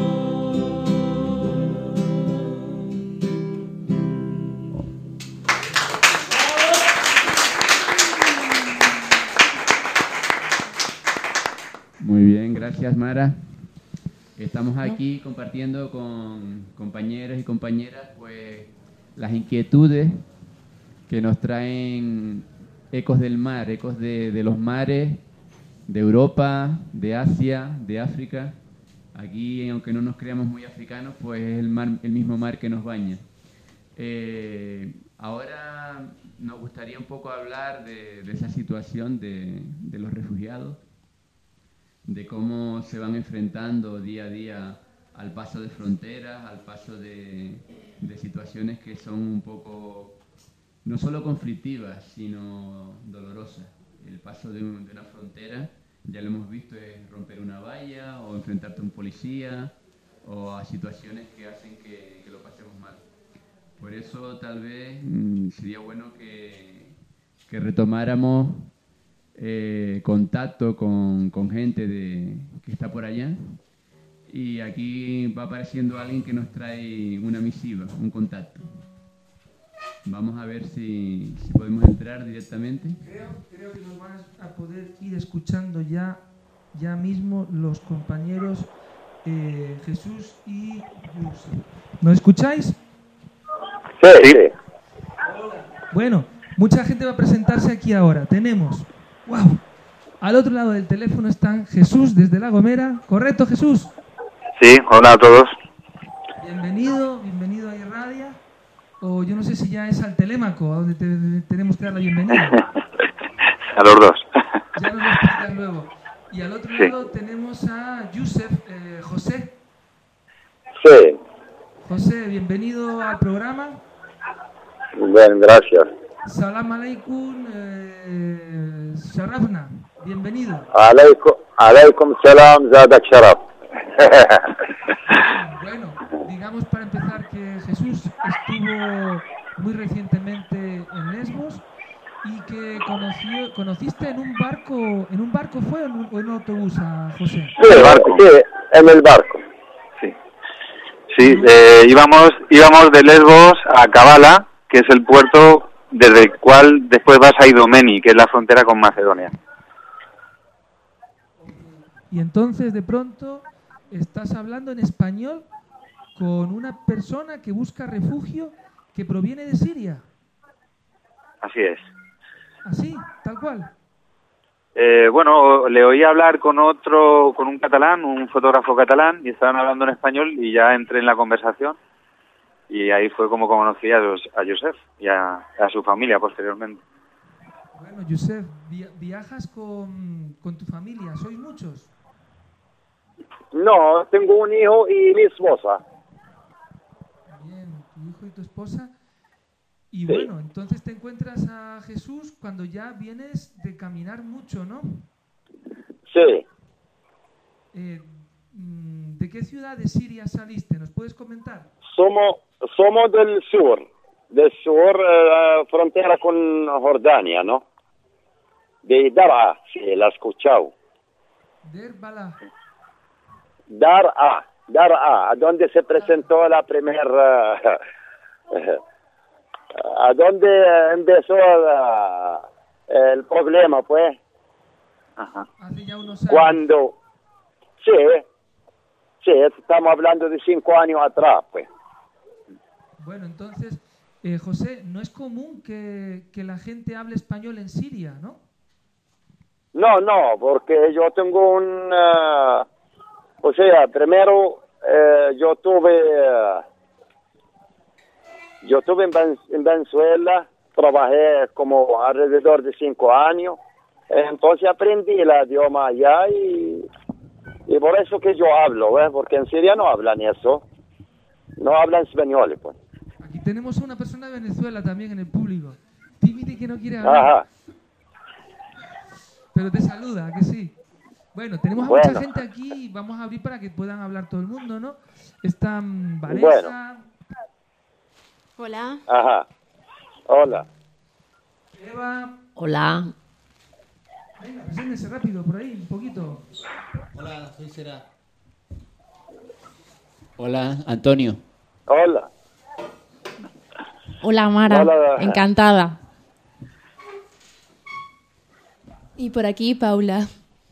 C: Muy bien, gracias Mara. Estamos aquí compartiendo con compañeros y compañeras pues las inquietudes que nos traen ecos del mar, ecos de los mares de Europa, de Asia, de África. Aquí, aunque no nos creamos muy africanos, pues es el mismo mar que nos baña. Ahora nos gustaría un poco hablar de esa situación de los refugiados, de cómo se van enfrentando día a día al paso de fronteras, al paso de situaciones que son un poco no solo conflictivas, sino dolorosas. El paso de una frontera, ya lo hemos visto, es romper una valla o enfrentarte a un policía o a situaciones que hacen que lo pasemos mal. Por eso tal vez sería bueno que retomáramos contacto con gente que está por allá, y aquí va apareciendo alguien que nos trae una misiva, un contacto. Vamos a ver si podemos entrar directamente.
B: Creo que nos van a poder ir escuchando ya mismo los compañeros Jesús y Yusef. ¿Nos escucháis?
M: Sí.
B: Bueno, mucha gente va a presentarse aquí ahora. Tenemos, wow, al otro lado del teléfono están Jesús desde La Gomera. ¿Correcto, Jesús?
M: Sí, hola a todos.
B: Bienvenido a Irradia. O yo no sé si ya es al Telémaco, a donde tenemos que dar la bienvenida.
M: A los dos.
B: Ya nos lo explicas luego. Y al otro lado tenemos a Yusef, José.
M: Sí.
B: José, bienvenido al programa.
M: Bien, gracias.
B: Salam aleikum, Sharafna, bienvenido.
M: Aleikum salam, zadak sharaf.
B: Bueno, digamos para empezar que Jesús estuvo muy recientemente en Lesbos y que conociste en un barco fue o en un autobús a José.
M: Sí, en el barco. Sí, íbamos de Lesbos a Kavala, que es el puerto desde el cual después vas a Idomeni, que es la frontera con Macedonia.
B: Y entonces de pronto estás hablando en español con una persona que busca refugio que proviene de Siria.
M: Así es.
B: Así, tal cual.
M: Bueno, le oí hablar con un catalán, un fotógrafo catalán, y estaban hablando en español y ya entré en la conversación y ahí fue como conocí a Josep y a su familia posteriormente.
B: Bueno, Josep, ¿viajas con tu familia? ¿Sois muchos?
N: No, tengo un hijo y mi esposa.
B: Bien, tu hijo y tu esposa. Y bueno, entonces te encuentras a Jesús cuando ya vienes de caminar mucho, ¿no?
N: Sí.
B: ¿De qué ciudad de Siria saliste? ¿Nos puedes comentar?
N: Somos del sur, frontera con Jordania, ¿no? De Dar'a, sí, la has escuchado. Dar'a, donde se presentó la primera... ¿A dónde empezó el problema, pues?
M: Ajá.
B: Hace ya unos años.
N: Cuando... Sí, estamos hablando de 5 años atrás, pues.
B: Bueno, entonces, José, no es común que la gente hable español en Siria, ¿no?
N: No, porque yo tengo primero yo estuve en Venezuela, trabajé como alrededor de 5 años, entonces aprendí el idioma allá y por eso que yo hablo, porque en Siria no hablan eso, no hablan español, pues.
B: Aquí tenemos a una persona de Venezuela también en el público, tímida y que no quiere hablar.
N: Ajá.
B: Pero te saluda, ¿a que sí? Bueno, tenemos a mucha gente aquí y vamos a abrir para que puedan hablar todo el mundo, ¿no? Están Vanessa...
E: Hola.
N: Ajá. Hola.
B: Eva.
D: Hola.
B: Venga, preséntense rápido por ahí, un poquito.
G: Hola, soy Sera.
C: Hola, Antonio.
N: Hola.
F: Hola, Mara.
N: Hola.
F: Encantada.
E: Y por aquí, Paula.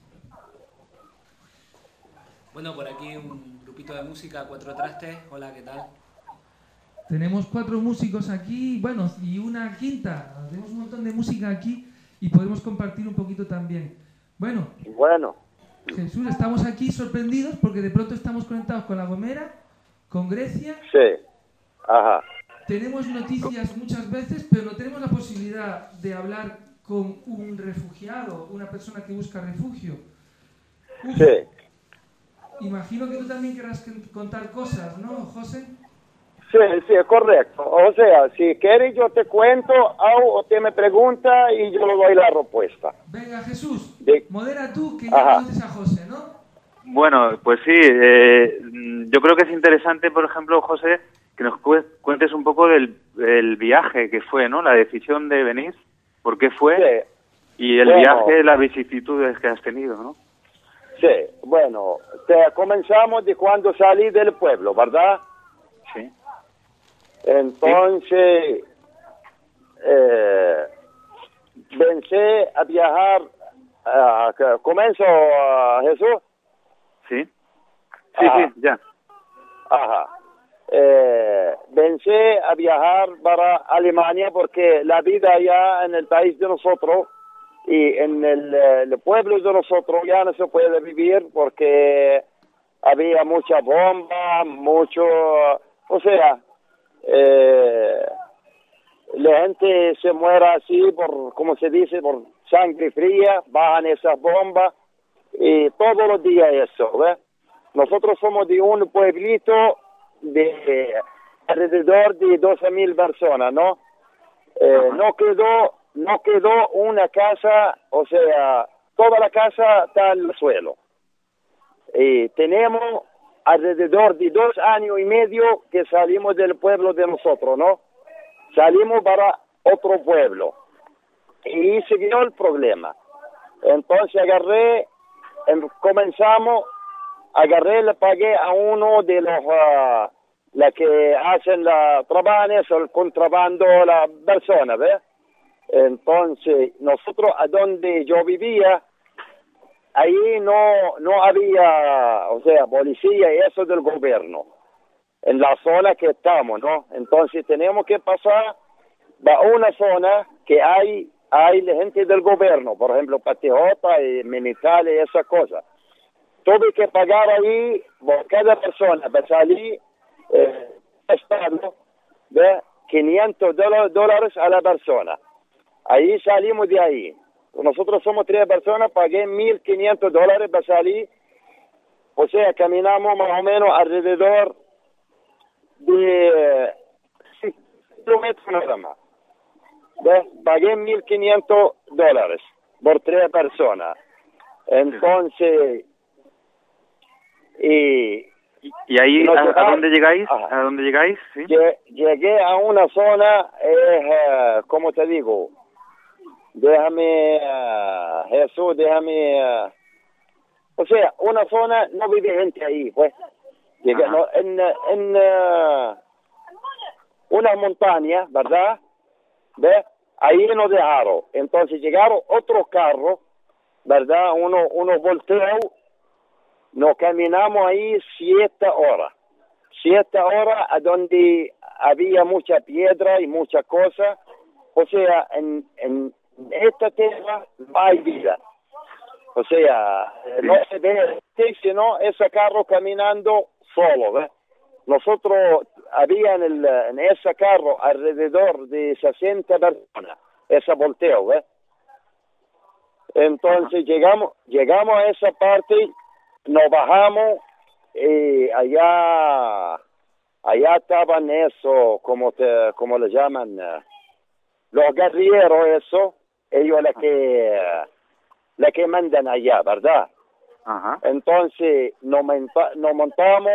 A: Bueno, por aquí un grupito de música, Cuatro Trastes. Hola, ¿qué tal?
B: Tenemos 4 músicos aquí, bueno, y una quinta. Tenemos un montón de música aquí y podemos compartir un poquito también. Bueno, Jesús, estamos aquí sorprendidos porque de pronto estamos conectados con La Gomera, con Grecia.
N: Sí. Ajá.
B: Tenemos noticias muchas veces, pero no tenemos la posibilidad de hablar con un refugiado, una persona que busca refugio.
N: Sí.
B: Imagino que tú también querrás contar cosas, ¿no, José?
N: Sí, correcto. O sea, si quieres yo te cuento o te me pregunta y yo le doy la respuesta.
B: Venga, Jesús, modera tú que ya conoces a José, ¿no?
M: Bueno, pues sí, yo creo que es interesante, por ejemplo, José, que nos cuentes un poco del viaje que fue, ¿no? La decisión de venir, por qué fue, y el viaje, las vicisitudes que has tenido, ¿no?
N: Sí, bueno, comenzamos de cuando salí del pueblo, ¿verdad?
M: Sí.
N: Entonces, pensé a viajar, ¿comenzó Jesús?
M: Sí. Sí, ya.
N: Ajá. Pensé a viajar para Alemania porque la vida allá en el país de nosotros y en el pueblo de nosotros ya no se puede vivir porque había mucha bomba, o sea, la gente se muere así por, como se dice, por sangre fría, bajan esas bombas y todos los días eso, ¿ves? Nosotros somos de un pueblito de alrededor de 12,000 personas, ¿no? No quedó una casa, o sea, toda la casa está en el suelo. Y tenemos alrededor de 2 años y medio que salimos del pueblo de nosotros, ¿no? Salimos para otro pueblo. Y siguió el problema. Entonces le pagué a uno de los la que hacen trabajan eso, el contrabando, la persona, ¿ves? Entonces, nosotros a donde yo vivía, ahí no había, o sea, policía y eso del gobierno en la zona que estamos, ¿no? Entonces tenemos que pasar a una zona que hay gente del gobierno, por ejemplo, Patijota y Militares y esas cosas. Tuve que pagar ahí por cada persona para salir estado de $500 a la persona. Ahí salimos de ahí. Nosotros somos 3 personas, pagué $1,500 para salir. O sea, caminamos más o menos alrededor de 6 kilómetros nada más. Pagué $1,500 por 3 personas. Entonces,
M: ¿Y ahí a dónde llegáis? ¿A dónde llegáis? ¿Sí?
N: Llegué a una zona, ¿cómo te digo? Déjame, Jesús, déjame... o sea, una zona, no vive gente ahí, pues. Llegué en una montaña, ¿verdad? ¿Ves? Ahí nos dejaron. Entonces llegaron otros carros, ¿verdad? Unos volteos. Nos caminamos ahí 7 horas. 7 horas a donde había mucha piedra y muchas cosas. O sea, en esta tierra no hay vida. O sea, no se ve, sino ese carro caminando solo, ¿ves? Nosotros había en ese carro alrededor de 60 personas, ese volteo, ¿ves? Entonces llegamos a esa parte, nos bajamos y allá estaban eso, como le llaman, los guerrilleros, eso, ellos la que mandan allá, ¿verdad? Entonces nos montamos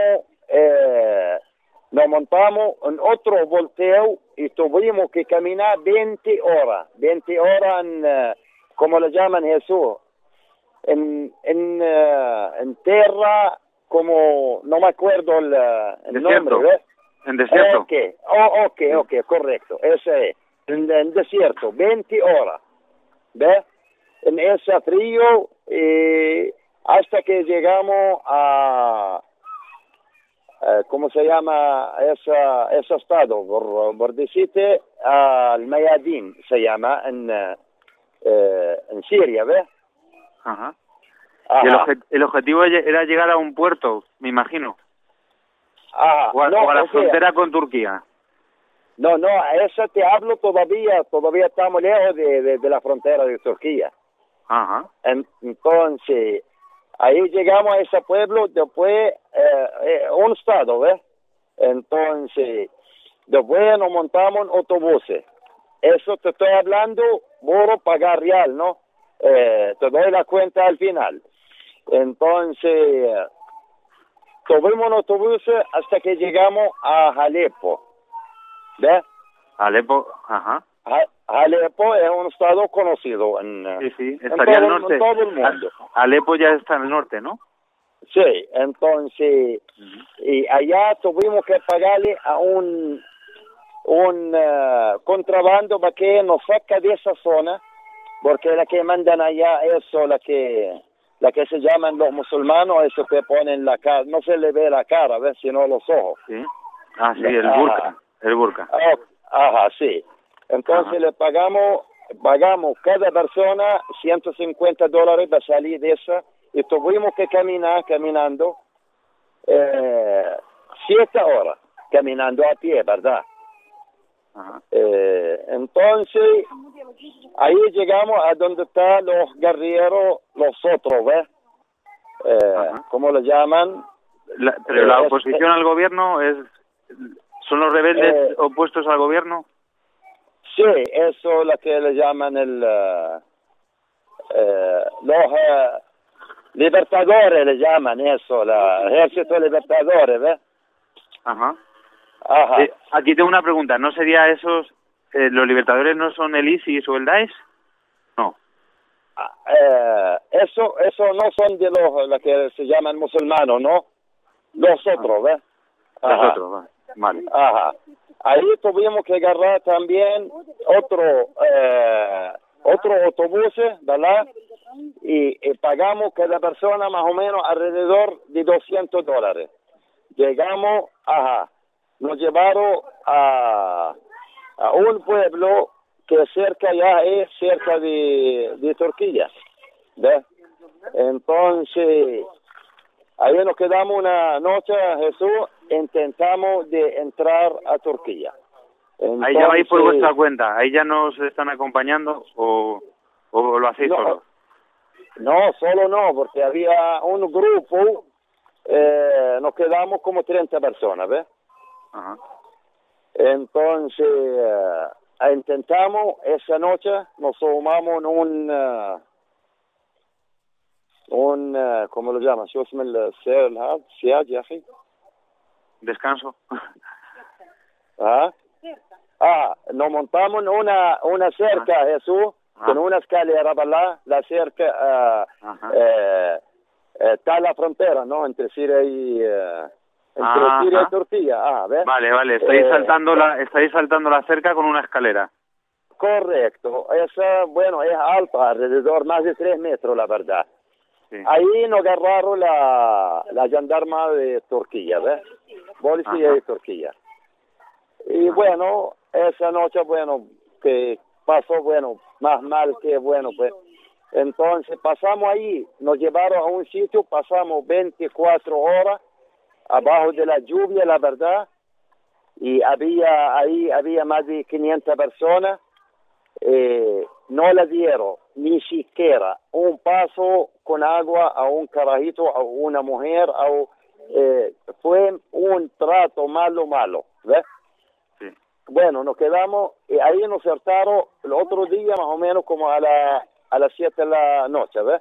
N: en otro volteo y tuvimos que caminar 20 horas en, como le llaman, Jesús, en tierra, como, no me acuerdo el nombre, ¿ves?
M: En desierto.
N: Ok, correcto, ese es, en desierto, 20 horas, ¿ves? En ese frío, hasta que llegamos a ¿cómo se llama ese estado? Por decirte, al Mayadin se llama, en Siria, ¿ves?
M: Y el objetivo era llegar a un puerto, me imagino. O a la frontera con Turquía.
N: No, a eso te hablo todavía estamos lejos de la frontera de Turquía. Entonces, ahí llegamos a ese pueblo, después un estado, ¿ves? Entonces, después nos montamos en autobuses. Eso te estoy hablando, por pagar real, ¿no? Te doy la cuenta al final. Entonces, tuvimos un autobuses hasta que llegamos a Alepo, ¿ves?
M: Alepo,
N: Alepo es un estado conocido
M: estaría al norte.
N: En todo el mundo.
M: Alepo ya está en el norte, ¿no?
N: Sí, entonces, y allá tuvimos que pagarle a un contrabando para que nos saca de esa zona, porque la que mandan allá, eso, la que se llaman los musulmanos, eso que ponen la cara, no se le ve la cara, ¿ves? Sino los ojos.
M: Sí. El burka.
N: Sí. Entonces le pagamos cada persona $150 para salir de esa, y tuvimos que caminando 7 horas, caminando a pie, ¿verdad? Entonces, ahí llegamos a donde están los guerrilleros, los otros, ¿ves? ¿Cómo le llaman?
M: Pero la oposición al gobierno ¿son los rebeldes opuestos al gobierno?
N: Sí, eso es lo que le llaman los libertadores, le llaman eso, el ejército libertadores, ¿ves?
M: Aquí tengo una pregunta, ¿no sería esos, los libertadores no son el ISIS o el Daesh? No.
N: Eso no son de los que se llaman musulmanos, ¿no? Los otros, ¿ves?
M: Los otros, vale.
N: Ahí tuvimos que agarrar también otro autobús, ¿verdad? y pagamos cada persona más o menos alrededor de $200. Llegamos, nos llevaron a un pueblo que cerca ya es cerca de Turquía, ¿ves? Entonces, ahí nos quedamos una noche, Jesús, intentamos de entrar a Turquía. Entonces,
M: ahí ya vais por vuestra cuenta, ahí ya nos están acompañando o lo hacéis solo.
N: No, solo no, porque había un grupo, nos quedamos como 30 personas, ¿ves?
M: Ajá.
N: Entonces, intentamos esa noche, nos sumamos en un ¿cómo lo llaman?
M: Descanso.
N: Nos montamos en una cerca, Jesús, con una escalera, ¿verdad? La cerca está la frontera, ¿no? Entre Siria y Siria y Turquía. ¿ves?
M: Vale, estáis saltando la cerca con una escalera.
N: Correcto, esa, bueno, es alta, alrededor más de 3 metros, la verdad.
M: Sí.
N: Ahí nos agarraron la gendarma de Turquía, ¿ves? Policía de Turquía. Y bueno, esa noche, bueno, que pasó, bueno, más mal que bueno, pues. Entonces pasamos ahí, nos llevaron a un sitio, pasamos 24 horas abajo de la lluvia, la verdad, y había más de 500 personas, no le dieron ni siquiera un paso con agua a un carajito, a una mujer, fue un trato malo, ¿ves?
M: Sí.
N: Bueno, nos quedamos, y ahí nos soltaron el otro día más o menos como a las 7 de la noche, ¿ves?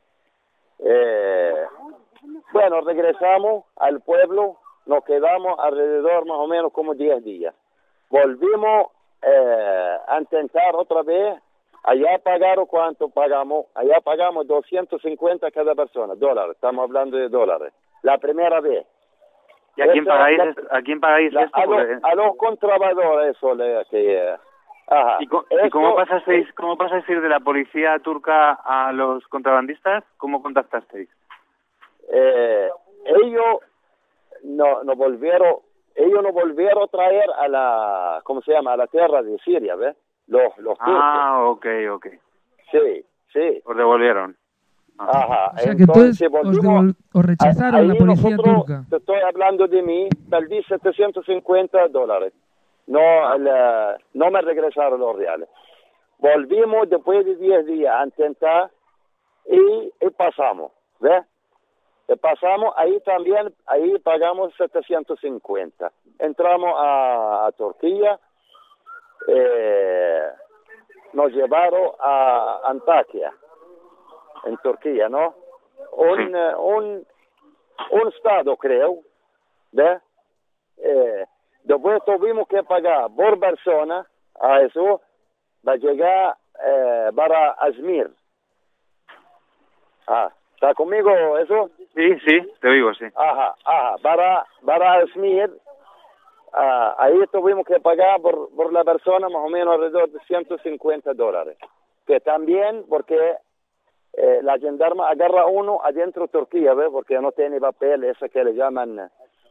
N: Bueno, regresamos al pueblo, nos quedamos alrededor más o menos como 10 días. Volvimos a intentar otra vez. Allá pagaron, ¿cuánto pagamos? Allá pagamos 250 cada persona, $, estamos hablando de $, la primera vez.
M: ¿Y a quién pagáis esto?
N: A los contrabandadores, eso
M: ¿Y cómo pasasteis de la policía turca a los contrabandistas? ¿Cómo contactasteis?
N: Ellos nos volvieron a traer a la, ¿cómo se llama? A la tierra de Siria, ¿ves? Los turcos.
M: Ok.
N: Sí.
M: Os devolvieron.
B: O sea que entonces os rechazaron la policía turca.
N: Te estoy hablando de mí, perdí $750. No me regresaron los reales. Volvimos después de 10 días a intentar y pasamos, ¿ves? Pasamos, ahí pagamos 750. Entramos a Turquía, nos llevaron a Antakya, en Turquía, ¿no? Un estado, creo, ¿ves? Después tuvimos que pagar por persona a eso, va a llegar para Azmir. ¿Está conmigo eso?
M: Sí, te oigo, sí.
N: Para Azmir, ahí tuvimos que pagar por la persona más o menos alrededor de $150. Que también, porque la gendarma agarra uno adentro de Turquía, ¿ves? Porque no tiene papel, ese que le llaman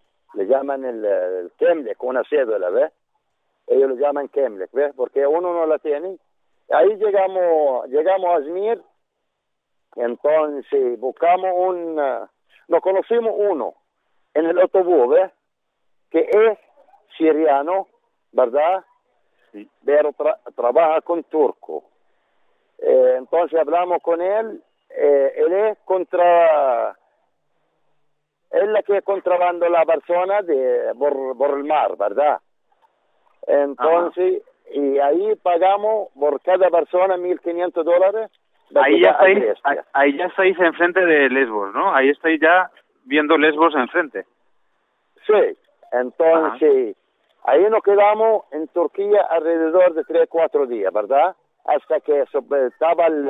N: el Kemlek, una cédula, ¿ves? Ellos lo llaman Kemlek, ¿ves? Porque uno no la tiene. Ahí llegamos a Azmir. Entonces buscamos nos conocimos uno en el autobús, ¿ves? Que es siriano, ¿verdad?
M: Sí.
N: Pero trabaja con turco. Entonces hablamos con él, él es la que contrabando la persona por el mar, ¿verdad? Entonces, y ahí pagamos por cada persona $1,500.
M: Ahí ya estáis enfrente de Lesbos, ¿no? Ahí estáis ya viendo Lesbos enfrente.
N: Sí, entonces ahí nos quedamos en Turquía alrededor de 3-4 días, ¿verdad? Hasta que estaba el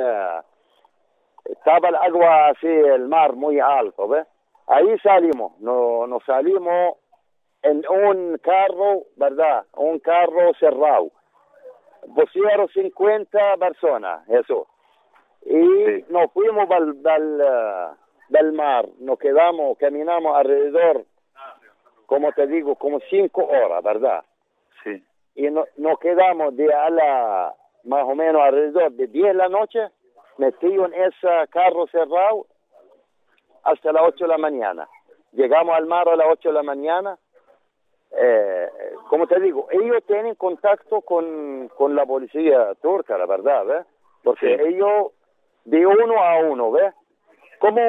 N: agua así, el mar muy alto, ¿ves? Ahí salimos, nos salimos en un carro, ¿verdad? Un carro cerrado. Pusieron 50 personas, eso. Y nos fuimos del mar, nos quedamos, caminamos alrededor, como te digo, como 5 horas, ¿verdad?
M: Sí.
N: Y nos quedamos más o menos alrededor de 10 de la noche, metidos en ese carro cerrado hasta las 8 de la mañana. Llegamos al mar a las 8 de la mañana. Como te digo, ellos tienen contacto con la policía turca, la verdad, ¿ves? Porque ellos, de uno a uno, ¿ves? Como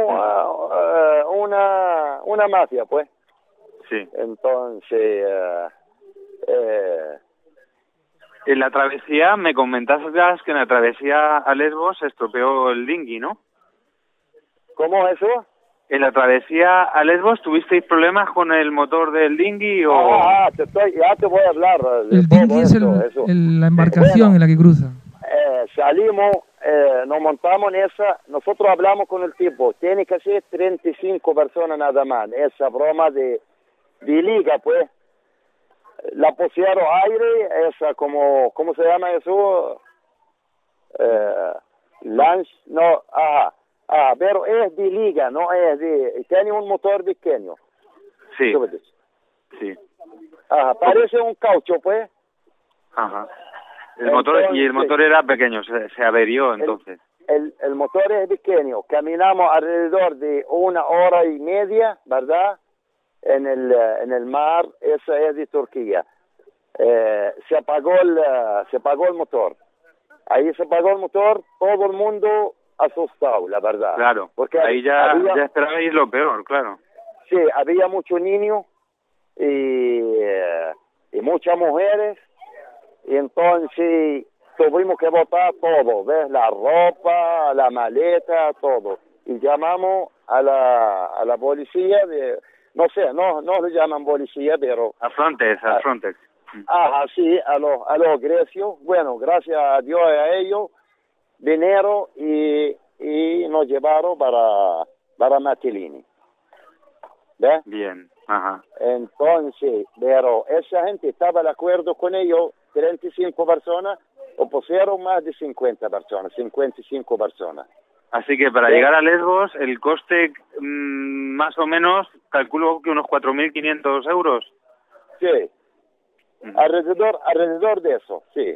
N: una mafia, pues.
M: Sí.
N: Entonces,
M: en la travesía, me comentabas que en la travesía a Lesbos se estropeó el dinghy, ¿no?
N: ¿Cómo eso?
M: En la travesía a Lesbos, ¿tuvisteis problemas con el motor del dinghy o...?
N: Ya te voy a hablar.
B: El dinghy es la embarcación en la que cruza.
N: Salimos, nos montamos en esa, nosotros hablamos con el tipo, tiene que ser 35 personas nada más, esa broma de liga, pues. La pusieron aire, esa como, ¿cómo se llama eso? Lunch, no, pero es de liga, no es tiene un motor pequeño.
M: Sí. Sí.
N: Parece un caucho, pues.
M: Ajá. El motor era pequeño, se averió entonces.
N: El motor es pequeño, caminamos alrededor de 1 hora y media, ¿verdad? En el mar, esa es de Turquía. Se apagó el motor. Ahí se apagó el motor, todo el mundo asustado, la verdad.
M: Claro, porque ahí ya esperabais lo peor, claro.
N: Sí, había muchos niños y muchas mujeres, y entonces tuvimos que botar todo, ¿ves? La ropa, la maleta, todo. Y llamamos a la policía no sé, no le llaman policía, pero...
M: A Frontex.
N: Sí, a los grecios. Bueno, gracias a Dios y a ellos, vinieron y nos llevaron para Mytilene. ¿Ves?
M: Bien, ajá.
N: Entonces, pero esa gente estaba de acuerdo con ellos, 35 personas, o pusieron más de 55 personas.
M: Así que para llegar a Lesbos, el coste más o menos, calculo que unos 4.500 euros.
N: Sí, alrededor de eso, sí.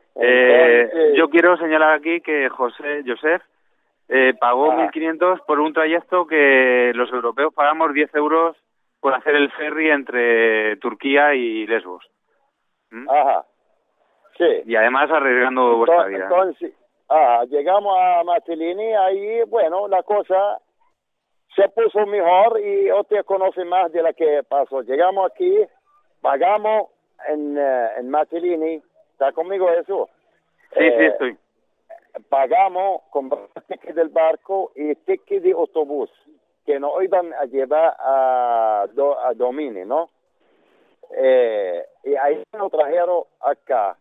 M: Yo quiero señalar aquí que Josep pagó 1.500 por un trayecto que los europeos pagamos 10 euros por hacer el ferry entre Turquía y Lesbos.
N: Ajá, sí.
M: Y además arriesgando vuestra vida.
N: Entonces, llegamos a Mytilene, ahí, bueno, la cosa se puso mejor y usted conoce más de la que pasó. Llegamos aquí, pagamos en Mytilene, ¿está conmigo eso?
M: Sí, estoy.
N: Pagamos, compramos ticket del barco y ticket de autobús, que nos iban a llevar a Domini, ¿no? Y ahí nos trajeron acá.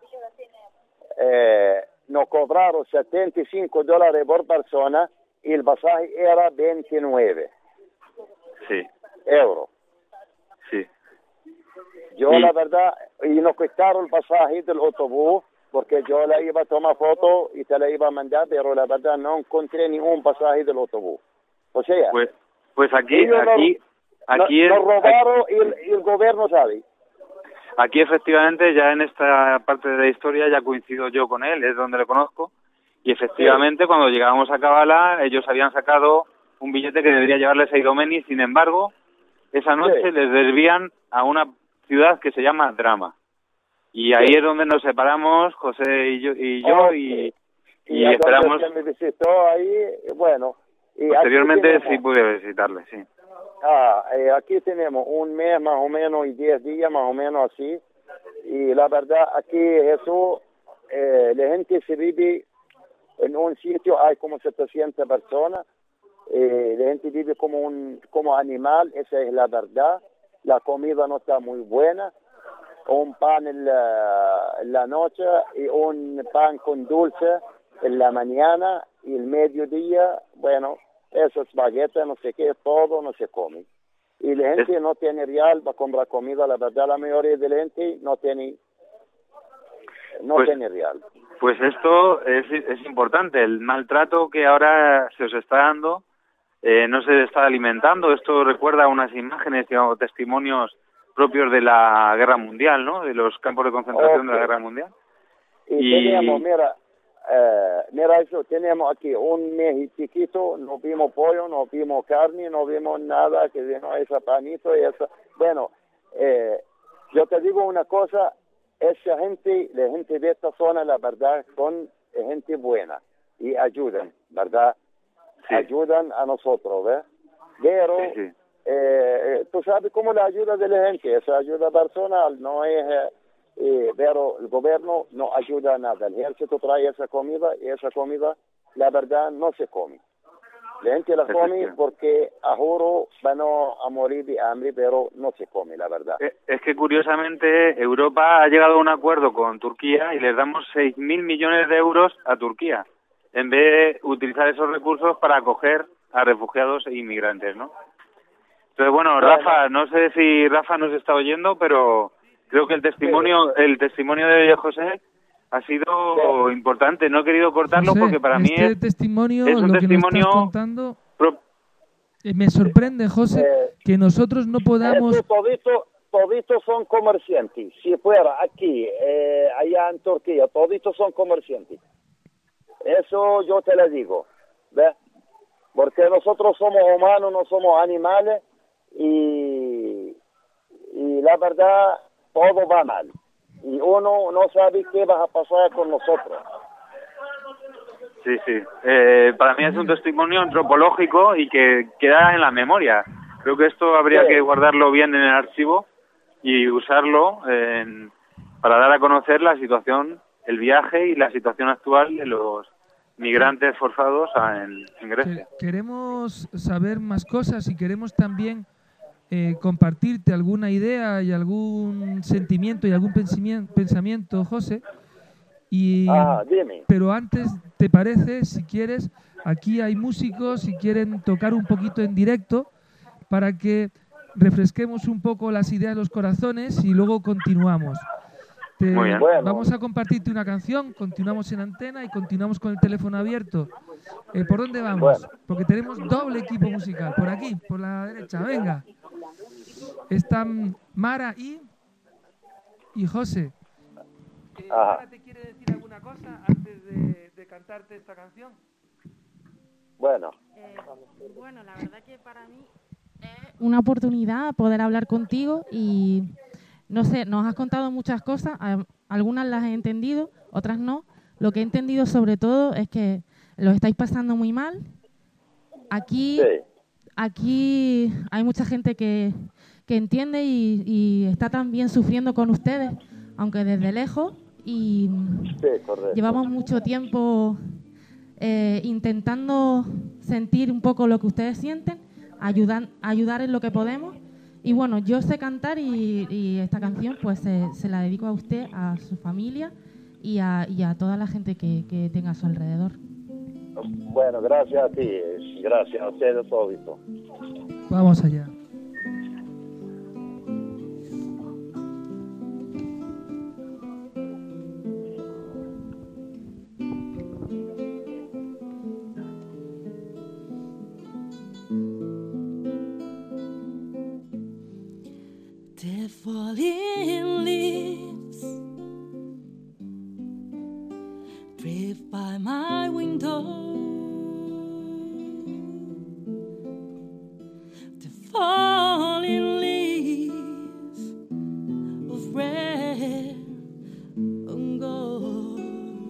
N: Nos cobraron $75 por persona y el pasaje era 29 euros.
M: Sí.
N: Yo la verdad, y nos quitaron el pasaje del autobús porque yo le iba a tomar foto y te la iba a mandar, pero la verdad no encontré ningún pasaje del autobús. O sea,
M: pues aquí
N: nos robaron y el gobierno sabe.
M: Aquí efectivamente ya en esta parte de la historia ya coincido yo con él, es donde le conozco, y efectivamente cuando llegábamos a Kavala ellos habían sacado un billete que debería llevarles a Idomeni, sin embargo esa noche les desvían a una ciudad que se llama Drama, y ahí es donde nos separamos José y yo y esperamos...
N: Me visitó ahí, bueno... Y
M: posteriormente sí pude visitarle, sí.
N: Aquí tenemos un mes más o menos y 10 días más o menos así, y la verdad aquí Jesús, la gente se vive en un sitio, hay como 700 personas, la gente vive como animal, esa es la verdad. La comida no está muy buena, un pan en la noche y un pan con dulce en la mañana, y el mediodía, bueno, esos baguettes, no sé qué, todo no se come. Y la gente no tiene real para comprar comida, la verdad la mayoría de la gente no tiene no
M: Pues-
N: tiene real.
M: Pues esto es importante. El maltrato que ahora se os está dando no se está alimentando. Esto recuerda a unas imágenes o testimonios propios de la Guerra Mundial, ¿no? De los campos de concentración de la Guerra Mundial.
N: Y tenemos, mira eso, tenemos aquí un mes chiquito, no vimos pollo, no vimos carne, no vimos nada, que vino ese panito y eso. Bueno, yo te digo una cosa, esa gente, la gente de esta zona, la verdad, son gente buena y ayudan, ¿verdad?
M: Sí.
N: Ayudan a nosotros, ¿ves? Pero
M: Sí.
N: tú sabes cómo la ayuda de la gente, esa ayuda personal, no es... pero el gobierno no ayuda a nada. El ejército trae esa comida y esa comida, la verdad, no se come. La gente la come porque, a juro, van a morir de hambre, pero no se come, la verdad.
M: Es que curiosamente Europa ha llegado a un acuerdo con Turquía y les damos 6.000 millones de euros a Turquía, en vez de utilizar esos recursos para acoger a refugiados e inmigrantes, ¿no? Entonces, bueno, Rafa, no sé si Rafa nos está oyendo, pero creo que el testimonio de José ha sido importante. No he querido cortarlo
B: José,
M: porque para mí es
B: testimonio,
M: un
B: lo que nos
M: testimonio
B: estás contando, me sorprende, José, que nosotros no podamos...
N: Toditos son comerciantes. Si fuera aquí, allá en Turquía, toditos son comerciantes. Eso yo te lo digo, ¿ves? Porque nosotros somos humanos, no somos animales y la verdad todo va mal. Y uno no sabe qué va a pasar con nosotros.
M: Sí, sí. Para mí es un testimonio antropológico y que queda en la memoria. Creo que esto habría que guardarlo bien en el archivo y usarlo para dar a conocer la situación, el viaje y la situación actual de los migrantes forzados en Grecia.
B: Queremos saber más cosas y queremos también compartirte alguna idea y algún sentimiento y algún pensamiento, José.
N: Dime.
B: Pero antes, ¿te parece, si quieres, aquí hay músicos y quieren tocar un poquito en directo para que refresquemos un poco las ideas, los corazones y luego continuamos?
M: Muy bien. Bueno.
B: Vamos a compartirte una canción, continuamos en antena y continuamos con el teléfono abierto. ¿Por dónde vamos? Porque tenemos doble equipo musical. Por aquí, por la derecha, venga. Están Mara y José. ¿Mara te quiere decir alguna cosa antes de cantarte esta canción?
N: Bueno.
F: Bueno, la verdad que para mí es una oportunidad poder hablar contigo y, no sé, nos has contado muchas cosas, algunas las he entendido, otras no. Lo que he entendido sobre todo es que lo estáis pasando muy mal. Aquí hay mucha gente que entiende y está también sufriendo con ustedes, aunque desde lejos. Y llevamos mucho tiempo intentando sentir un poco lo que ustedes sienten, ayudar en lo que podemos. Y bueno, yo sé cantar y esta canción pues se la dedico a usted, a su familia y a toda la gente que tenga a su alrededor.
N: Bueno, gracias a ti, gracias a ustedes todos.
B: Vamos allá.
K: The falling leaves drift by my window. The falling leaves of red and gold.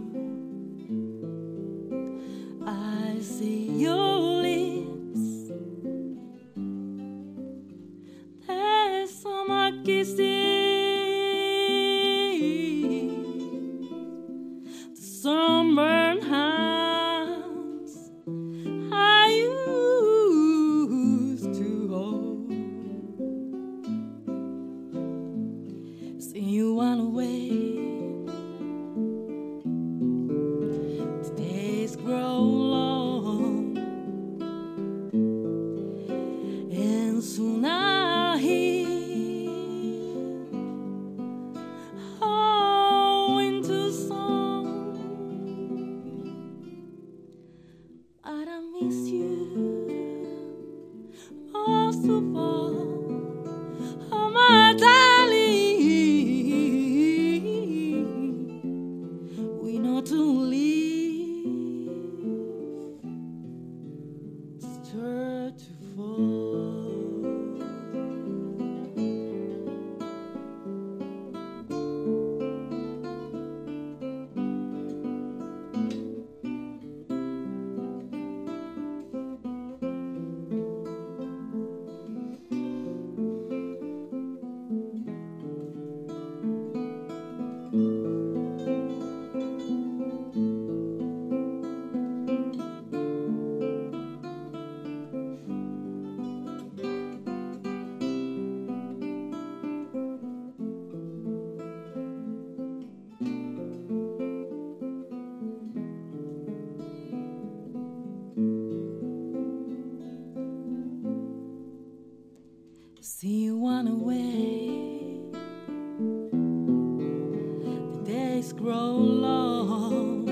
K: I see your lips. There's some kisses, the sunburned hands I used to hold. See you went away. The days grow long, and soon I'll hear my darling, we know to leave, stir to fall. See you on away, the days grow long,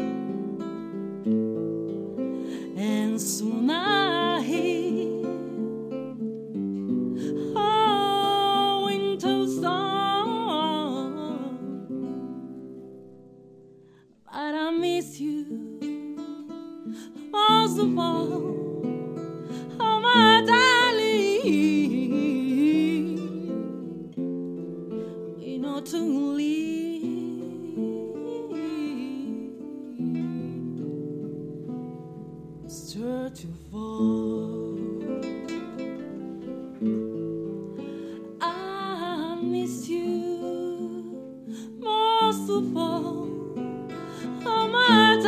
K: and soon I hear a winter song, but I miss you most of all, oh my darling. To leave, stir to fall. I miss you most of all, oh my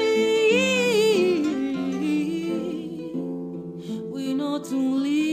K: darling. We know to leave.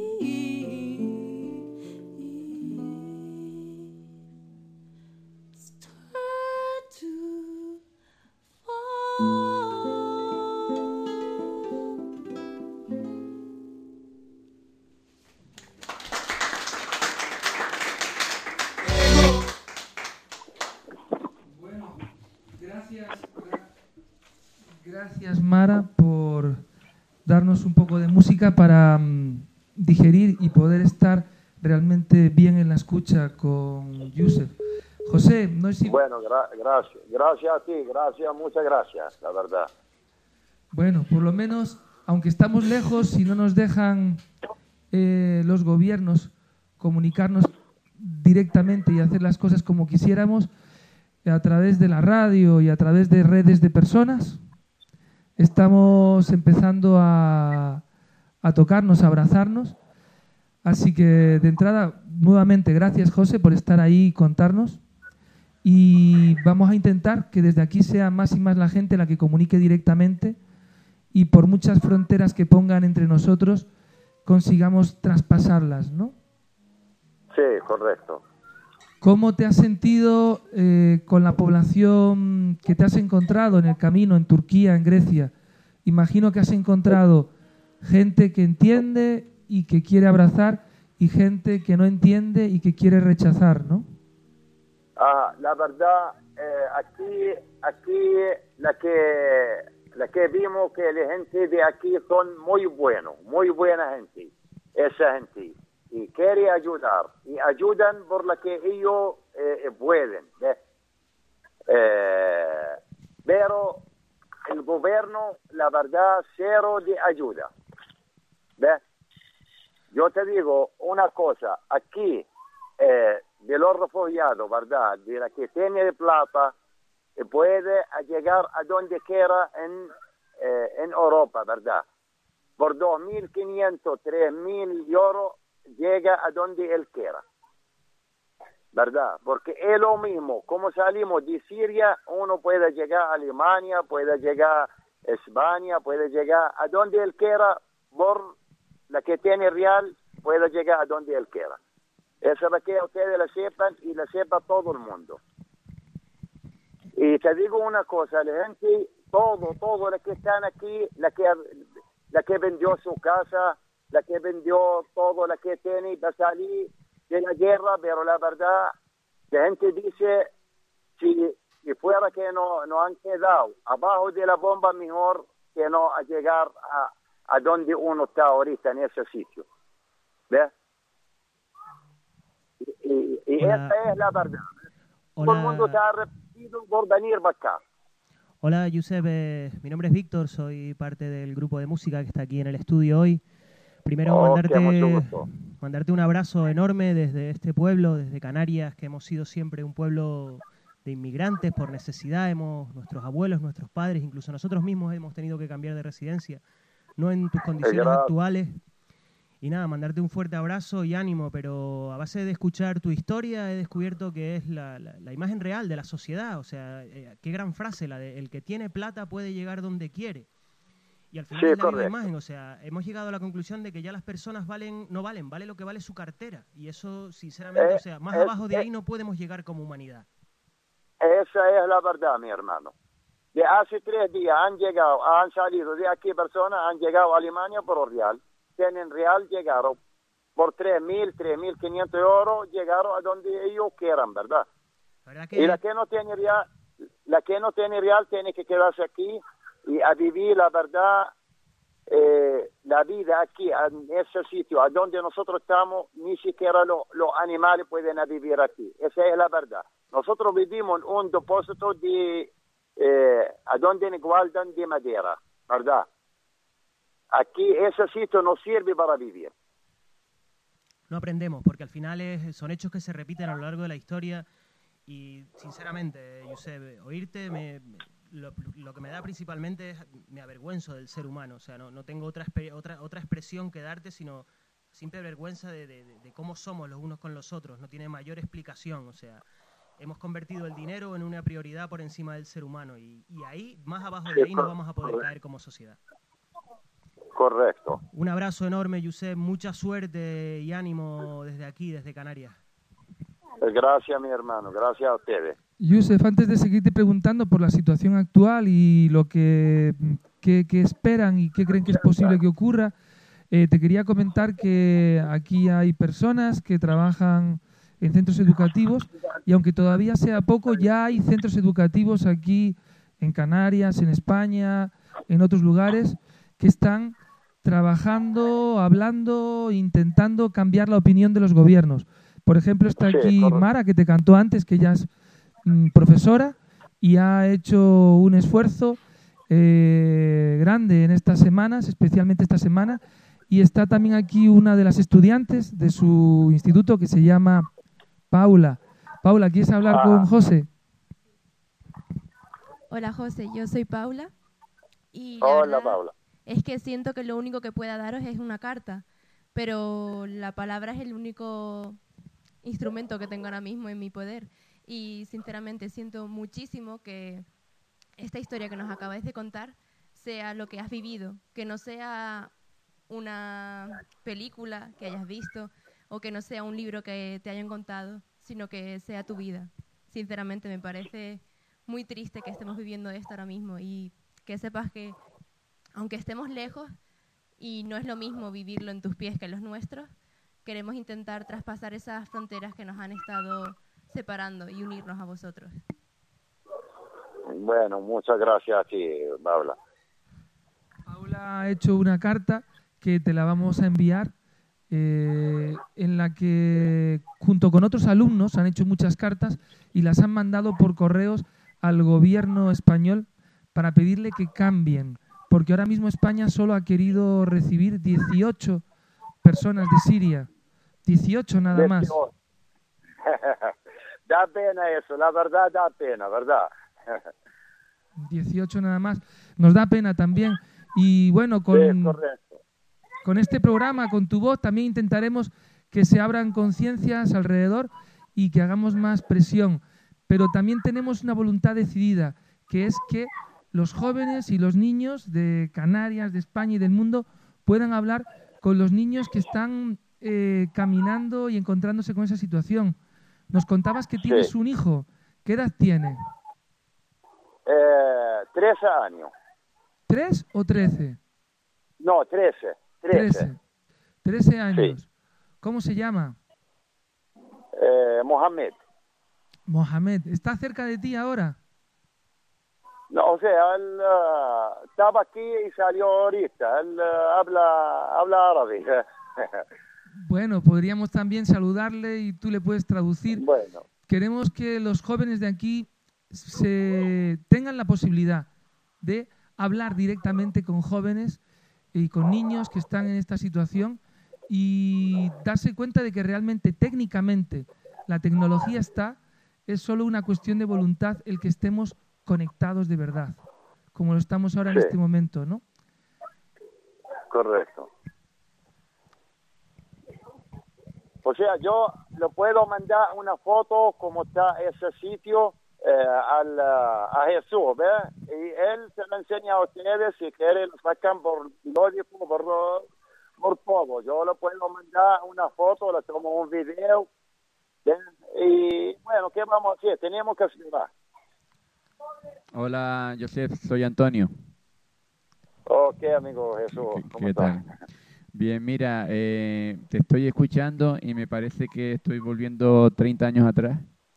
B: Gracias, Mara, por darnos un poco de música para digerir y poder estar realmente bien en la escucha con Yusef. José, no es...
N: Bueno, gracias a ti, muchas gracias, la verdad.
B: Bueno, por lo menos, aunque estamos lejos, si no nos dejan los gobiernos comunicarnos directamente y hacer las cosas como quisiéramos, a través de la radio y a través de redes de personas, estamos empezando a tocarnos, a abrazarnos. Así que, de entrada, nuevamente, gracias, José, por estar ahí y contarnos. Y vamos a intentar que desde aquí sea más y más la gente la que comunique directamente y por muchas fronteras que pongan entre nosotros consigamos traspasarlas, ¿no?
N: Sí, correcto.
B: ¿Cómo te has sentido con la población que te has encontrado en el camino, en Turquía, en Grecia? Imagino que has encontrado gente que entiende y que quiere abrazar y gente que no entiende y que quiere rechazar, ¿no?
N: La verdad, aquí la que vimos que la gente de aquí son muy buena gente, esa gente, y quiere ayudar, y ayudan por la que ellos pueden, ¿ves? Pero el gobierno, la verdad, cero de ayuda, ¿ves? Yo te digo una cosa, aquí, de los refugiados, ¿verdad? De la que tiene plata, puede llegar a donde quiera en Europa, ¿verdad? Por 2.500, 3.000 euros llega a donde él quiera, ¿verdad? Porque es lo mismo, como salimos de Siria, uno puede llegar a Alemania, puede llegar a España, puede llegar a donde él quiera, por la que tiene real, puede llegar a donde él quiera. Eso es lo que ustedes lo sepan y lo sepa todo el mundo. Y te digo una cosa, la gente, todo los que están aquí, la que vendió su casa, la que vendió todo lo que tiene para salir de la guerra, pero la verdad, la gente dice, si fuera que no han quedado abajo de la bomba, mejor que no a llegar a donde uno está ahorita en ese sitio. ¿Ves? Y
O: Hola.
N: esta es la verdad. Todo el mundo
O: Hola,
N: está arrepentido por venir para acá.
O: hola Josep, mi nombre es Víctor, soy parte del grupo de música que está aquí en el estudio hoy. Primero
N: Ok, mucho gusto.
O: mandarte un abrazo enorme desde este pueblo, desde Canarias, que hemos sido siempre un pueblo de inmigrantes por necesidad. Nuestros abuelos, nuestros padres, incluso nosotros mismos hemos tenido que cambiar de residencia, no en tus condiciones
N: Gracias.
O: actuales. Y nada, mandarte un fuerte abrazo y ánimo, pero a base de escuchar tu historia he descubierto que es la imagen real de la sociedad. O sea, qué gran frase, la de el que tiene plata puede llegar donde quiere. Y al final
N: Sí,
O: es la viva
N: correcto.
O: imagen. O sea, hemos llegado a la conclusión de que ya las personas no valen, vale lo que vale su cartera. Y eso, sinceramente, o sea, más abajo de ahí no podemos llegar como humanidad.
N: Esa es la verdad, mi hermano. De hace 3 días han salido de aquí personas, han llegado a Alemania por real. Tienen real, llegaron por 3.000, 3.500 euros, llegaron a donde ellos quieran, ¿verdad? Y la que no tiene real tiene que quedarse aquí y a vivir la verdad, la vida aquí, en ese sitio, a donde nosotros estamos, ni siquiera los animales pueden vivir aquí. Esa es la verdad. Nosotros vivimos en un depósito a donde nos guardan de madera, ¿verdad? Aquí ese sitio no sirve para vivir.
O: No aprendemos, porque al final son hechos que se repiten a lo largo de la historia. Y sinceramente, Josep, oírte lo que me da principalmente me avergüenzo del ser humano. O sea, no tengo otra expresión que darte, sino simple vergüenza de cómo somos los unos con los otros. No tiene mayor explicación. O sea, hemos convertido el dinero en una prioridad por encima del ser humano. Y ahí, más abajo de ahí, no vamos a poder caer como sociedad.
N: Correcto.
O: Un abrazo enorme, Josep. Mucha suerte y ánimo desde aquí, desde Canarias.
N: Gracias, mi hermano. Gracias a ustedes.
B: Yusef, antes de seguirte preguntando por la situación actual y lo que esperan y qué creen que es posible que ocurra, te quería comentar que aquí hay personas que trabajan en centros educativos y aunque todavía sea poco, ya hay centros educativos aquí en Canarias, en España, en otros lugares, que están trabajando, hablando, intentando cambiar la opinión de los gobiernos. Por ejemplo, está aquí Mara, que te cantó antes, que ella es profesora y ha hecho un esfuerzo grande en estas semanas, especialmente esta semana, y está también aquí una de las estudiantes de su instituto que se llama Paula. Paula, ¿quieres hablar con José?
E: Hola José, yo soy Paula y
N: Hola, Paula.
E: es que siento que lo único que pueda daros es una carta, pero la palabra es el único instrumento que tengo ahora mismo en mi poder y sinceramente siento muchísimo que esta historia que nos acabáis de contar sea lo que has vivido, que no sea una película que hayas visto o que no sea un libro que te hayan contado, sino que sea tu vida. Sinceramente me parece muy triste que estemos viviendo esto ahora mismo y que sepas que aunque estemos lejos y no es lo mismo vivirlo en tus pies que en los nuestros, queremos intentar traspasar esas fronteras que nos han estado separando y unirnos a vosotros.
N: Bueno, muchas gracias a ti, Paula.
B: Paula ha hecho una carta que te la vamos a enviar, en la que junto con otros alumnos han hecho muchas cartas y las han mandado por correos al gobierno español para pedirle que cambien, porque ahora mismo España solo ha querido recibir 18 personas de Siria, 18 nada más.
N: Da pena eso, la verdad da pena, ¿verdad?
B: 18 nada más. Nos da pena también. Y bueno, con este programa, con tu voz, también intentaremos que se abran conciencias alrededor y que hagamos más presión. Pero también tenemos una voluntad decidida, que es que los jóvenes y los niños de Canarias, de España y del mundo puedan hablar con los niños que están caminando y encontrándose con esa situación. Nos contabas que tienes un hijo. ¿Qué edad tiene?
N: 13 años.
B: ¿3 o 13?
N: No, 13.
B: 13 años.
N: Sí.
B: ¿Cómo se llama?
N: Mohamed.
B: Mohamed. ¿Está cerca de ti ahora?
N: No, o sea, él estaba aquí y salió ahorita. Él habla árabe.
B: Bueno, podríamos también saludarle y tú le puedes traducir.
N: Bueno.
B: Queremos que los jóvenes de aquí tengan la posibilidad de hablar directamente con jóvenes y con niños que están en esta situación y darse cuenta de que realmente técnicamente la tecnología es solo una cuestión de voluntad el que estemos conectados de verdad, como lo estamos ahora en este momento, ¿no?
N: Correcto. O sea, yo le puedo mandar una foto como está ese sitio a Jesús, ¿ves? Y él se lo enseña a ustedes, si quieren lo sacan por todo. Yo le puedo mandar una foto, le tomo un video, ¿ves? Y bueno, ¿qué vamos a hacer? Tenemos que escribir.
C: Hola, Joseph, soy Antonio.
N: Ok, amigo Jesús, ¿cómo
C: ¿Qué
N: estás?
C: tal? Bien, mira, te estoy escuchando y me parece que estoy volviendo 30 años atrás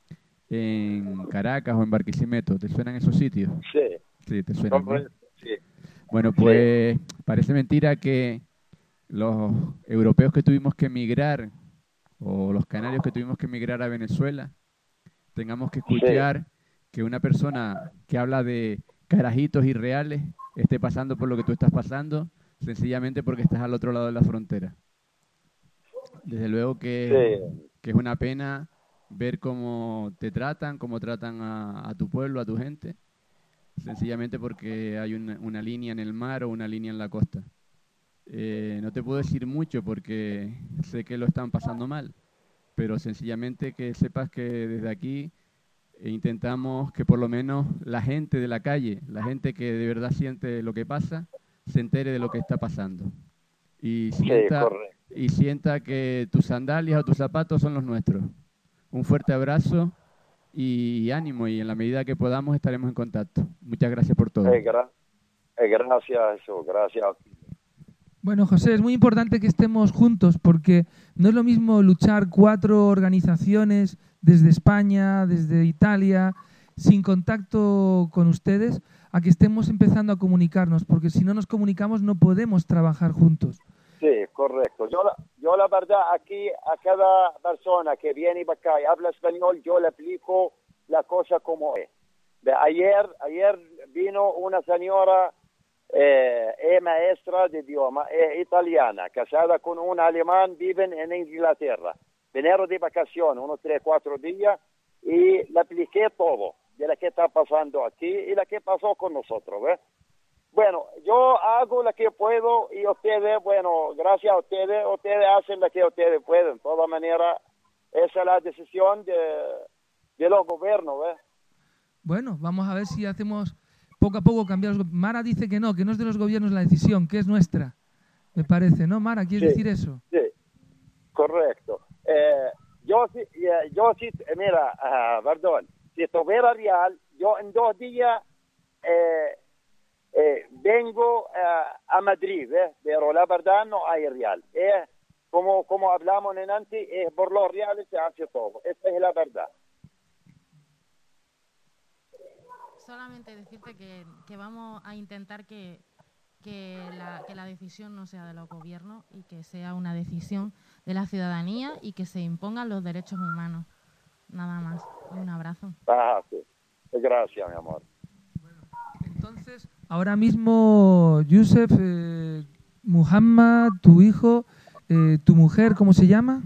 C: en Caracas o en Barquisimeto. ¿Te suenan esos sitios?
N: Sí.
C: Sí, te suenan, ¿no?
N: Sí.
C: Bueno, pues parece mentira que los europeos que tuvimos que emigrar o los canarios que tuvimos que emigrar a Venezuela tengamos que escuchar que una persona que habla de carajitos irreales esté pasando por lo que tú estás pasando, sencillamente porque estás al otro lado de la frontera. Desde luego que es una pena ver cómo te tratan, cómo tratan a tu pueblo, a tu gente, sencillamente porque hay una línea en el mar o una línea en la costa. No te puedo decir mucho porque sé que lo están pasando mal, pero sencillamente que sepas que desde aquí intentamos que por lo menos la gente de la calle, la gente que de verdad siente lo que pasa, se entere de lo que está pasando y sienta que tus sandalias o tus zapatos son los nuestros. Un fuerte abrazo y ánimo, y en la medida que podamos estaremos en contacto. Muchas gracias por todo.
N: Gracias, Jesús, gracias.
B: Bueno, José, es muy importante que estemos juntos porque no es lo mismo luchar 4 organizaciones desde España, desde Italia, sin contacto con ustedes, a que estemos empezando a comunicarnos, porque si no nos comunicamos no podemos trabajar juntos.
N: Sí, correcto. Yo la verdad aquí a cada persona que viene para acá y habla español, yo le explico la cosa como es. Ayer vino una señora, es maestra de idioma, es italiana, casada con un alemán, viven en Inglaterra. Vinieron de vacaciones, unos 3-4 días, y le expliqué todo de lo que está pasando aquí y lo que pasó con nosotros, ¿ves? Bueno, yo hago lo que puedo y ustedes, bueno, gracias a ustedes hacen lo que ustedes pueden. De todas maneras, esa es la decisión de los gobiernos, ¿ves?
B: Bueno, vamos a ver si hacemos poco a poco cambiar. Mara dice que no es de los gobiernos la decisión, que es nuestra, me parece, ¿no, Mara? ¿Quieres decir eso?
N: Sí, correcto. Yo sí, mira, perdón, si tuviera real, yo en 2 días vengo a Madrid, pero la verdad no hay real. Como hablamos en antes, por los reales se hace todo. Esta es la verdad.
F: Solamente decirte que vamos a intentar que la decisión no sea de los gobiernos y que sea una decisión de la ciudadanía y que se impongan los derechos humanos. Nada más. Un abrazo.
N: Sí. Gracias, mi amor.
B: Entonces, ahora mismo, Yusef, Muhammad, tu hijo, tu mujer, ¿cómo se llama?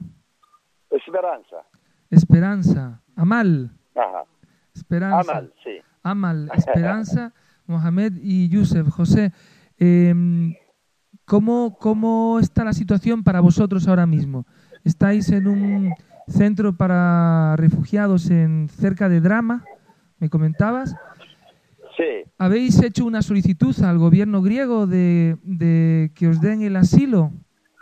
B: Esperanza. Amal.
N: Ajá.
B: Esperanza.
N: Amal, sí.
B: Amal, Esperanza, Mohamed y Yusef. José, ¿cómo está la situación para vosotros ahora mismo? ¿Estáis en un centro para refugiados cerca de Drama? ¿Me comentabas?
N: Sí.
B: ¿Habéis hecho una solicitud al gobierno griego de que os den el asilo?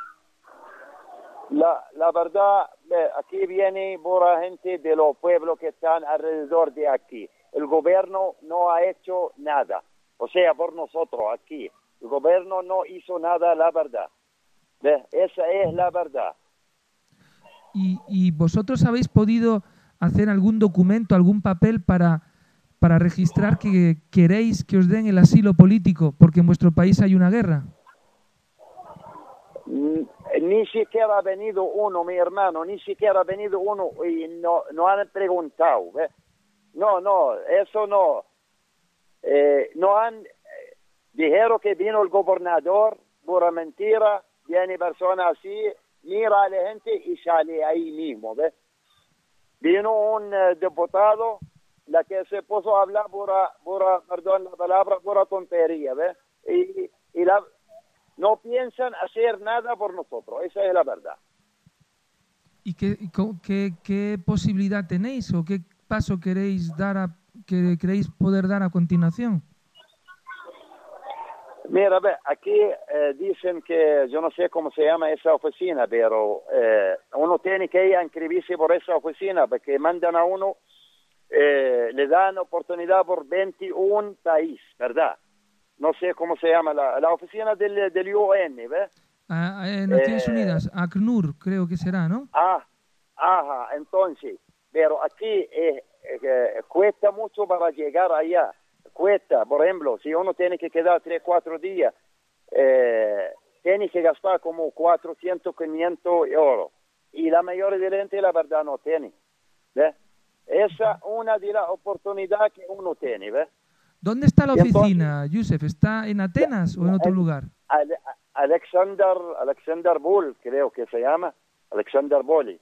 N: La verdad, aquí viene buena gente de los pueblos que están alrededor de aquí. El gobierno no ha hecho nada. O sea, por nosotros aquí. El gobierno no hizo nada, la verdad. Esa es la verdad.
B: ¿Y vosotros habéis podido hacer algún documento, algún papel para registrar que queréis que os den el asilo político porque en vuestro país hay una guerra?
N: Ni siquiera ha venido uno, mi hermano, ni siquiera ha venido uno y no han preguntado. ¿Ves? No, eso no. No han... dijeron que vino el gobernador, pura mentira, viene persona así, mira a la gente y sale ahí mismo. ¿Ves? Vino un diputado, la que se puso a hablar perdón la palabra, pura tontería. ¿Ves? Y no piensan hacer nada por nosotros, esa es la verdad.
B: ¿Y qué posibilidad tenéis o qué paso queréis queréis poder dar a continuación?
N: Mira, aquí dicen que yo no sé cómo se llama esa oficina, pero uno tiene que ir a inscribirse por esa oficina porque mandan a uno, le dan oportunidad por 21 países, ¿verdad? No sé cómo se llama la oficina del UN, ¿ves?
B: Naciones Unidas, ACNUR, creo que será, ¿no?
N: Ajá, entonces, pero aquí cuesta mucho para llegar allá. Cuesta, por ejemplo, si uno tiene que quedar 3-4 días, tiene que gastar como 400, 500 euros. Y la mayoría de la gente, la verdad, no tiene. ¿Ves? Esa es una de las oportunidades que uno tiene, ¿ves?
B: ¿Dónde está la oficina, Yusef? ¿Está en Atenas o en otro lugar?
N: Alexander Bull, creo que se llama. Alexander Bulli.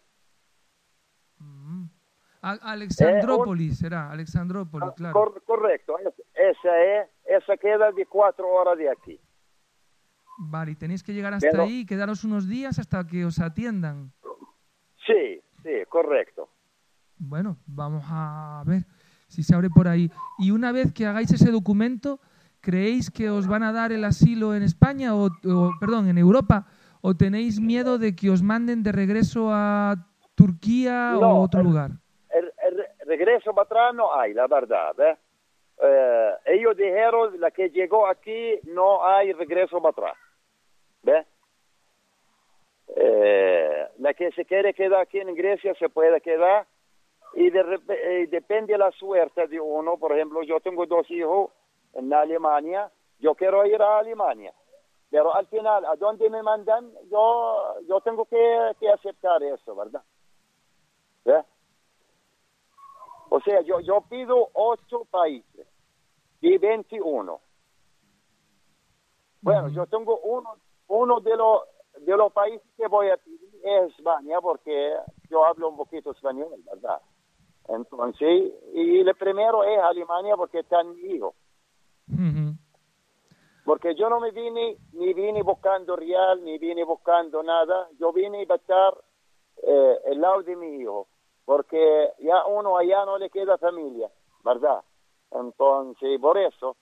B: Alexandrópolis, será. Alexandrópolis, claro.
N: Correcto. Esa queda de 4 horas de aquí.
B: Vale, y tenéis que llegar hasta ahí y quedaros unos días hasta que os atiendan.
N: Sí, correcto.
B: Bueno, vamos a ver si se abre por ahí. Y una vez que hagáis ese documento, ¿creéis que os van a dar el asilo en España perdón, en Europa? ¿O tenéis miedo de que os manden de regreso a Turquía o otro lugar?
N: El regreso para atrás no hay, la verdad. ¿Ves? Ellos dijeron, la que llegó aquí, no hay regreso para atrás. ¿Ves? La que se quiere quedar aquí en Grecia se puede quedar. Y depende de la suerte de uno. Por ejemplo, yo tengo 2 hijos en Alemania. Yo quiero ir a Alemania. Pero al final, ¿a dónde me mandan? Yo tengo que aceptar eso, ¿verdad? ¿Ves? O sea, yo pido 8 países de 21. Bueno, yo tengo uno de los países que voy a pedir es España, porque yo hablo un poquito español, ¿verdad? Entonces, y el primero es Alemania porque está en mi hijo. Porque yo no me vine buscando real, ni vine buscando nada. Yo vine a estar el lado de mi hijo. Porque ya uno allá no le queda familia, ¿verdad? Entonces, por eso.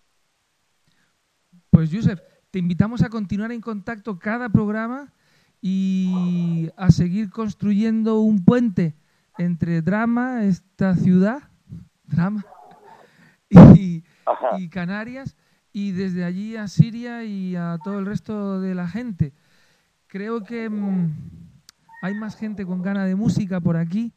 B: Pues, Yusef, te invitamos a continuar en contacto cada programa y a seguir construyendo un puente entre Drama, esta ciudad, Drama, y Canarias, y desde allí a Siria y a todo el resto de la gente. Creo que hay más gente con ganas de música por aquí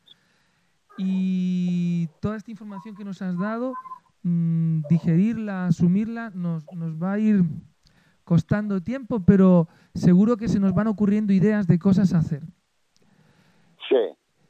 B: y toda esta información que nos has dado, digerirla, asumirla, nos va a ir costando tiempo, pero seguro que se nos van ocurriendo ideas de cosas a hacer.
N: Sí.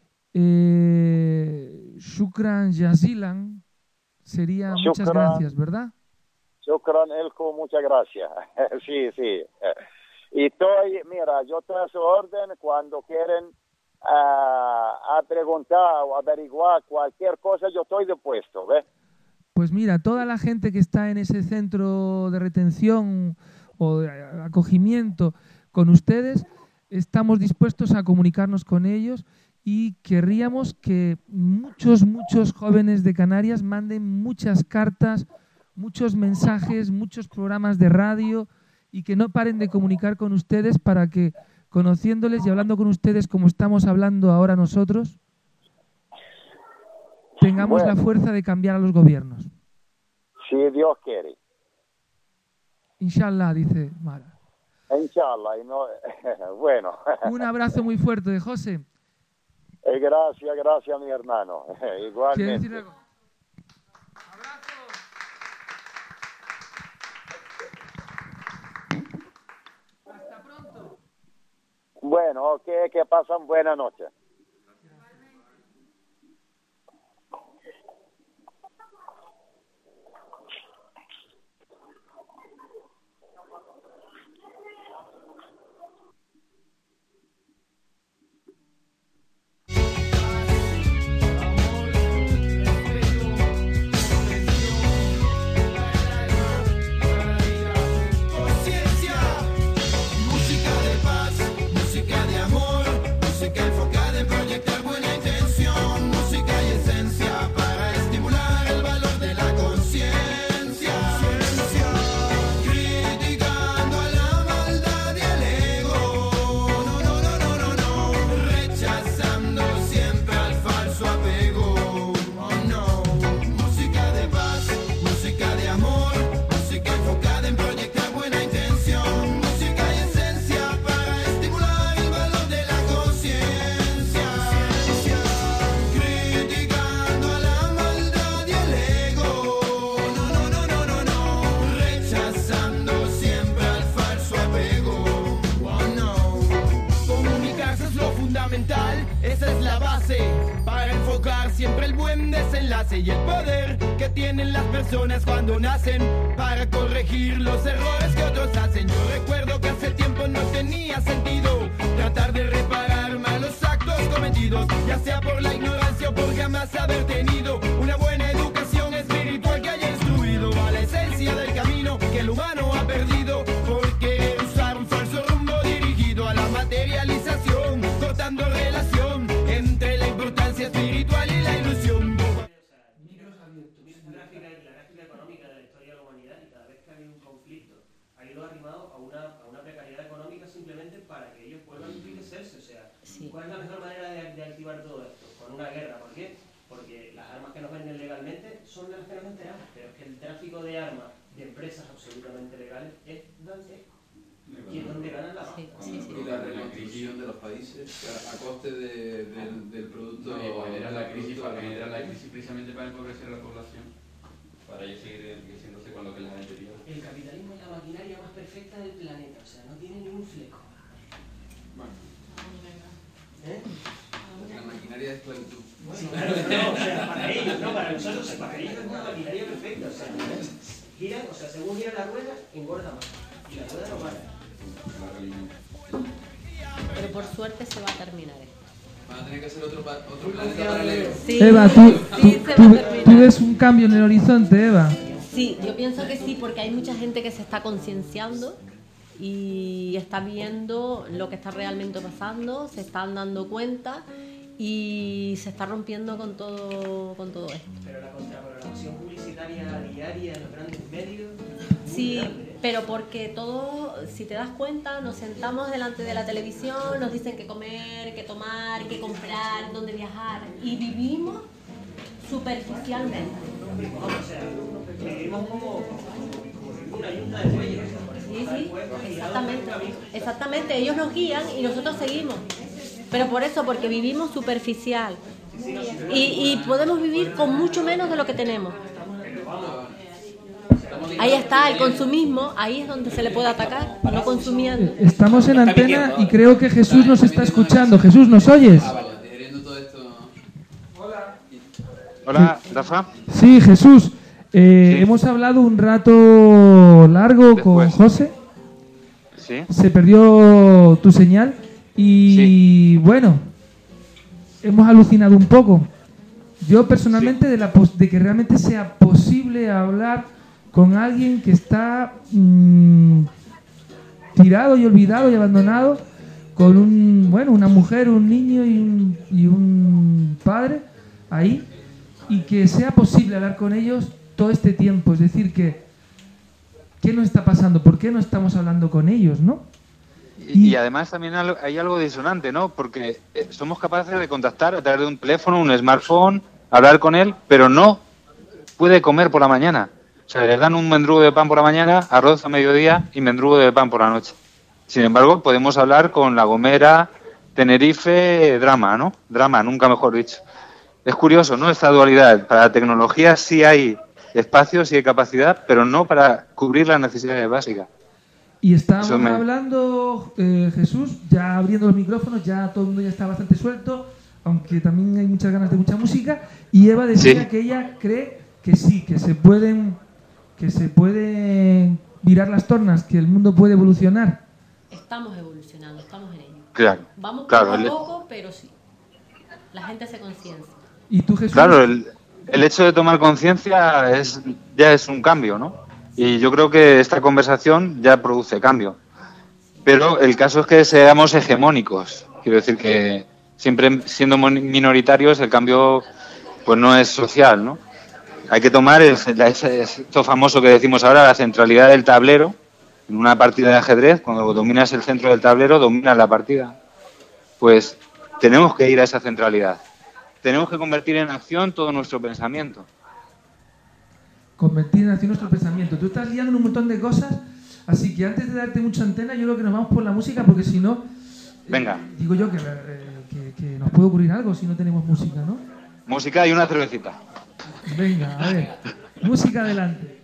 B: Shukran Jazilan sería muchas gracias, ¿verdad?
N: Shukran Elko, muchas gracias. Sí. Y mira, yo estoy a su orden cuando quieren a preguntar o averiguar cualquier cosa, yo estoy dispuesto, ¿ves?
B: Pues mira, toda la gente que está en ese centro de retención o de acogimiento con ustedes, estamos dispuestos a comunicarnos con ellos y querríamos que muchos jóvenes de Canarias manden muchas cartas, muchos mensajes, muchos programas de radio y que no paren de comunicar con ustedes para que, conociéndoles y hablando con ustedes como estamos hablando ahora nosotros, tengamos la fuerza de cambiar a los gobiernos.
N: Si Dios quiere.
B: Inshallah, dice Mara.
N: Inshallah. Bueno.
B: Un abrazo muy fuerte, José.
N: Gracias, mi hermano. Igualmente.
B: ¿Quieres decir algo? Hasta pronto.
N: Bueno, que pasan buena noche.
J: Esa es la base para enfocar siempre el buen desenlace y el poder que tienen las personas cuando nacen para corregir los errores que otros hacen. Yo recuerdo que hace tiempo no tenía sentido tratar de reparar malos actos cometidos, ya sea por la ignorancia o por jamás haber tenido una buena educación espiritual que haya instruido a la esencia del camino que el humano ha perdido por querer usar un falso rumbo dirigido a la materialización, cortando relación entre la importancia espiritual y la ilusión.
H: La gráfica económica de la historia de la humanidad, y cada vez que ha habido un conflicto ha ido arrimado a una precariedad económica simplemente para que ellos puedan enriquecerse. O sea, ¿cuál es la mejor manera de activar todo esto? Con una guerra. ¿Por qué? Porque las armas que nos venden legalmente son de las que nos enteramos, pero es que el tráfico de armas de empresas absolutamente legales es dantesco. Y es donde ganan la paz.
I: Y la reconstrucción de los países a coste del producto.
C: No, generar la crisis precisamente para empobrecer a la población, para ellos seguir enriqueciéndose con lo que les han anterior.
H: El capitalismo es la maquinaria más perfecta del planeta, o sea, no tiene ni un fleco.
I: Bueno. La maquinaria de esclavitud.
H: Sí, claro, no, o sea, para ellos, no para nosotros, para ellos es una maquinaria perfecta, o sea, giran, o sea, según gira la rueda, engorda más, y la rueda no para.
D: Pero por suerte se va a terminar esto.
I: Van a tener que hacer otro planeta paralelo.
D: Sí,
B: Eva, tú ves un cambio en el horizonte, Eva.
D: Sí, yo pienso que sí, porque hay mucha gente que se está concienciando y está viendo lo que está realmente pasando, se están dando cuenta y se está rompiendo con todo esto.
H: Pero la contraprogramación publicitaria diaria en los grandes medios.
D: Sí, pero porque todo, si te das cuenta, nos sentamos delante de la televisión, nos dicen qué comer, qué tomar, qué comprar, dónde viajar, y vivimos superficialmente.
H: O sea, vivimos como una yunta de bueyes.
D: Sí, exactamente, ellos nos guían y nosotros seguimos. Pero por eso, porque vivimos superficial y podemos vivir con mucho menos de lo que tenemos. Ahí está, el consumismo, ahí es donde se le puede atacar, no consumiendo.
B: Estamos en antena y creo que Jesús nos está escuchando. Jesús, ¿nos oyes?
M: Hola, Rafa.
B: Sí, Jesús. Hemos hablado un rato largo con José.
M: Sí.
B: Se perdió tu señal y bueno, hemos alucinado un poco. Yo personalmente de que realmente sea posible hablar con alguien que está tirado y olvidado y abandonado, con una mujer, un niño y un padre ahí, y que sea posible hablar con ellos todo este tiempo. Es decir, ¿qué nos está pasando? ¿Por qué no estamos hablando con ellos, no?
M: Y además también hay algo disonante, ¿no? Porque somos capaces de contactar a través de un teléfono, un smartphone, hablar con él, pero no puede comer por la mañana. O sea, les dan un mendrugo de pan por la mañana, arroz a mediodía y mendrugo de pan por la noche. Sin embargo, podemos hablar con La Gomera, Tenerife, Drama, ¿no? Drama, nunca mejor dicho. Es curioso, ¿no? Esta dualidad. Para la tecnología sí hay espacio, sí hay capacidad, pero no para cubrir las necesidades básicas.
B: Y estábamos hablando, Jesús, ya abriendo los micrófonos, ya todo el mundo ya está bastante suelto, aunque también hay muchas ganas de mucha música. Y Eva decía que ella cree que sí, que se pueden virar las tornas, que el mundo puede evolucionar.
D: Estamos evolucionando, estamos en ello.
M: Claro.
D: Vamos poco a poco, pero sí. La gente se conciencia.
B: ¿Y tú, Jesús?
M: Claro, el hecho de tomar conciencia ya es un cambio, ¿no? Y yo creo que esta conversación ya produce cambio. Pero el caso es que seamos hegemónicos. Quiero decir que siempre siendo minoritarios el cambio pues no es social, ¿no? Hay que tomar esto famoso que decimos ahora, la centralidad del tablero. En una partida de ajedrez, cuando dominas el centro del tablero, dominas la partida. Pues tenemos que ir a esa centralidad. Tenemos que convertir en acción todo nuestro pensamiento.
B: Convertir en acción nuestro pensamiento. Tú estás liando un montón de cosas, así que antes de darte mucha antena, yo creo que nos vamos por la música, porque si no...
M: Venga.
B: Digo yo que nos puede ocurrir algo si no tenemos música, ¿no?
M: Música y una cervecita.
B: Venga, a ver. Música adelante.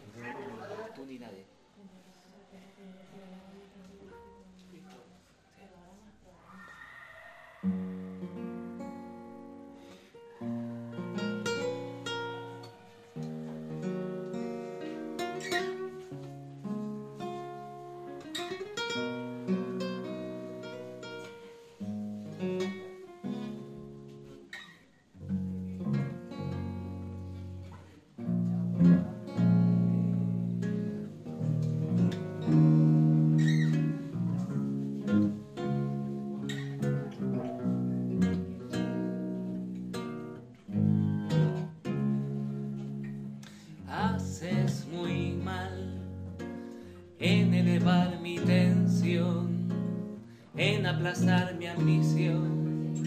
L: Haces muy mal en elevar mi tensión, en aplazar mi ambición.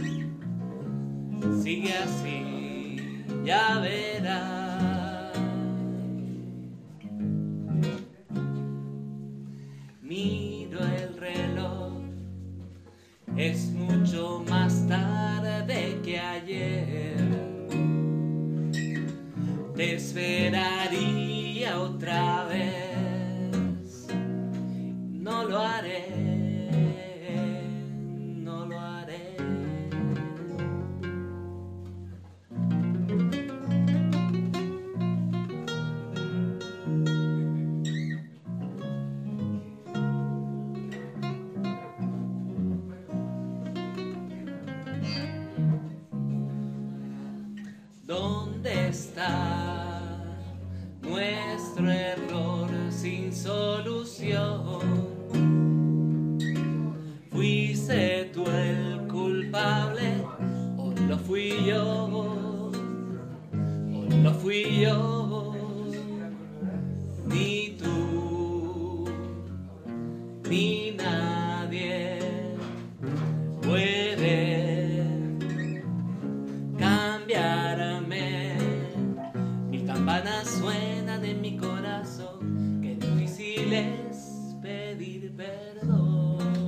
L: Sigue así, ya verás. Miro el reloj, es mucho más tarde que ayer. Te esperaría otra vez. No lo haré, no lo haré. ¿Dónde está nuestro error sin solución? ¿Fuiste tú el culpable o lo fui yo? ¿O lo fui yo? Ni tú ni nadie puede cambiarme. Mil campanas suenan en mi corazón, qué difícil es pedir perdón.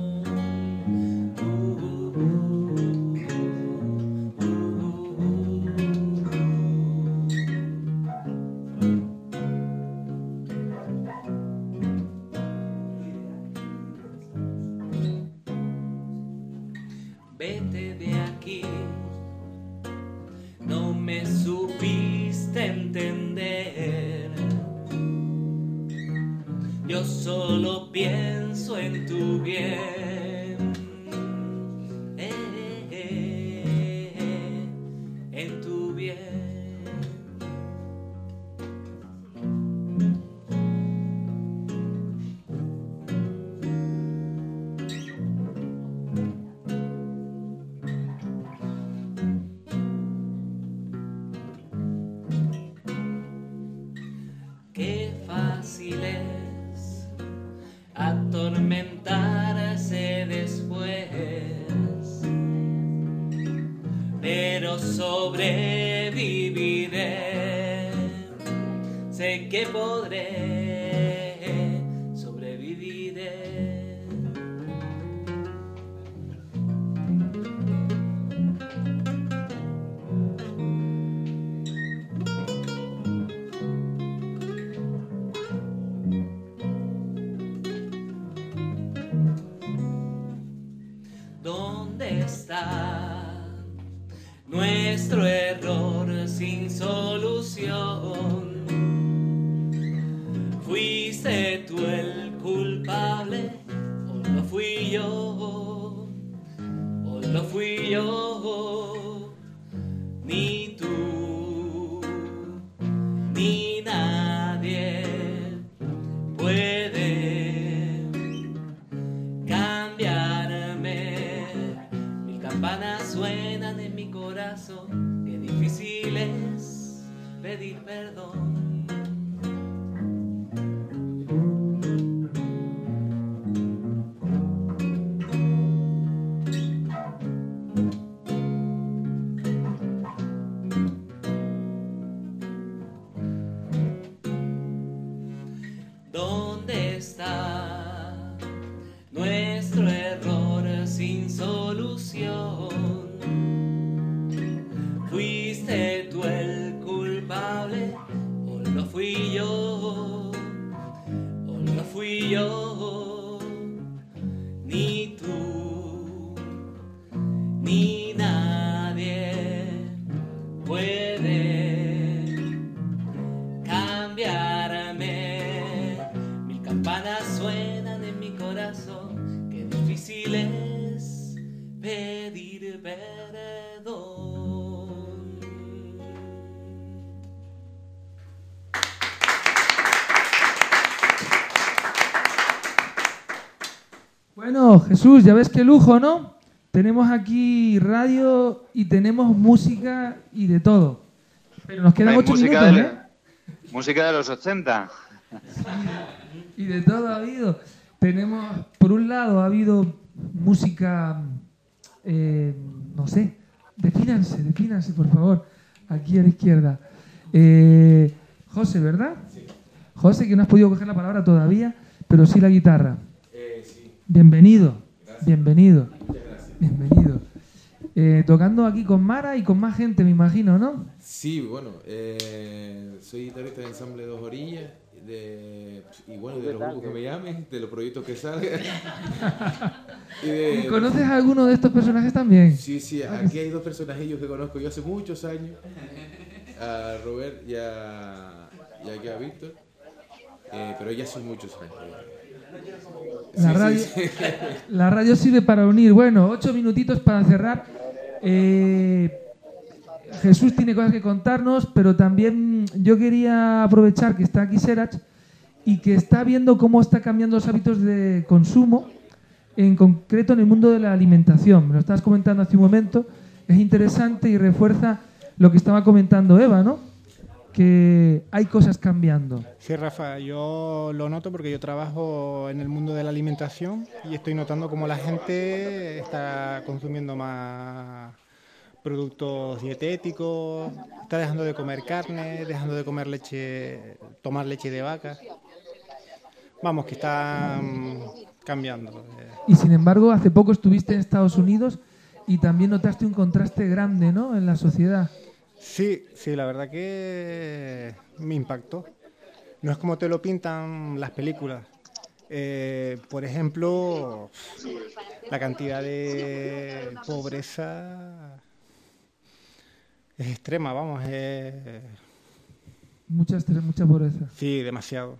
L: Vete de aquí, no me supiste entender. Yo solo pienso en tu bien, en tu bien. Qué fácil es atormentarse después, pero sobreviviré. Sé que podré, sobreviviré. está nuestro error sin solución? ¿Fuiste tú el culpable o lo fui yo? ¿O lo fui yo? Ni tú ni nadie puede cambiarme. Mil campanas suenan en mi corazón. Qué difícil es pedir perdón. ¿Dónde está nuestro error sin solución? ¿Fuiste tú el culpable o lo fui yo? ¿O lo fui yo? Ni tú ni nadie puede cambiarme. Mil campanas suenan en mi corazón. Qué difícil es pedir perdón.
B: Bueno, Jesús, ya ves qué lujo, ¿no? Tenemos aquí radio y tenemos música y de todo. Pero nos quedan 8 minutos, ¿eh?
M: Música de los 80.
B: Y de todo ha habido. Tenemos, por un lado, ha habido música, no sé, defínanse, por favor, aquí a la izquierda. José, ¿verdad? Sí. José, que no has podido coger la palabra todavía, pero sí la guitarra.
P: Sí.
B: Bienvenido.
P: Gracias.
B: Bienvenido.
P: Muchas gracias.
B: Bienvenido. Tocando aquí con Mara y con más gente, me imagino, ¿no?
P: Sí, bueno, soy guitarrista de ensamble Dos Orillas, y bueno, de los grupos que me llamen, de los proyectos que salgan.
B: ¿Y conoces a alguno de estos personajes también?
P: Sí, aquí hay 2 personajillos que conozco yo hace muchos años, a Robert y a Víctor, pero ya son muchos años.
B: La radio sirve para unir. Bueno, 8 minutitos para cerrar. Jesús tiene cosas que contarnos, pero también yo quería aprovechar que está aquí Serach y que está viendo cómo está cambiando los hábitos de consumo, en concreto en el mundo de la alimentación. Me lo estabas comentando hace un momento. Es interesante y refuerza lo que estaba comentando Eva, ¿no? Que hay cosas cambiando.
Q: Sí, Rafa, yo lo noto porque yo trabajo en el mundo de la alimentación y estoy notando cómo la gente está consumiendo más productos dietéticos, está dejando de comer carne, dejando de comer leche, tomar leche de vaca. Vamos, que está cambiando.
B: Y sin embargo, hace poco estuviste en Estados Unidos y también notaste un contraste grande, ¿no?, en la sociedad.
Q: Sí, la verdad que me impactó. No es como te lo pintan las películas. Por ejemplo, la cantidad de pobreza es extrema, vamos.
B: Mucha pobreza.
Q: Sí, demasiado.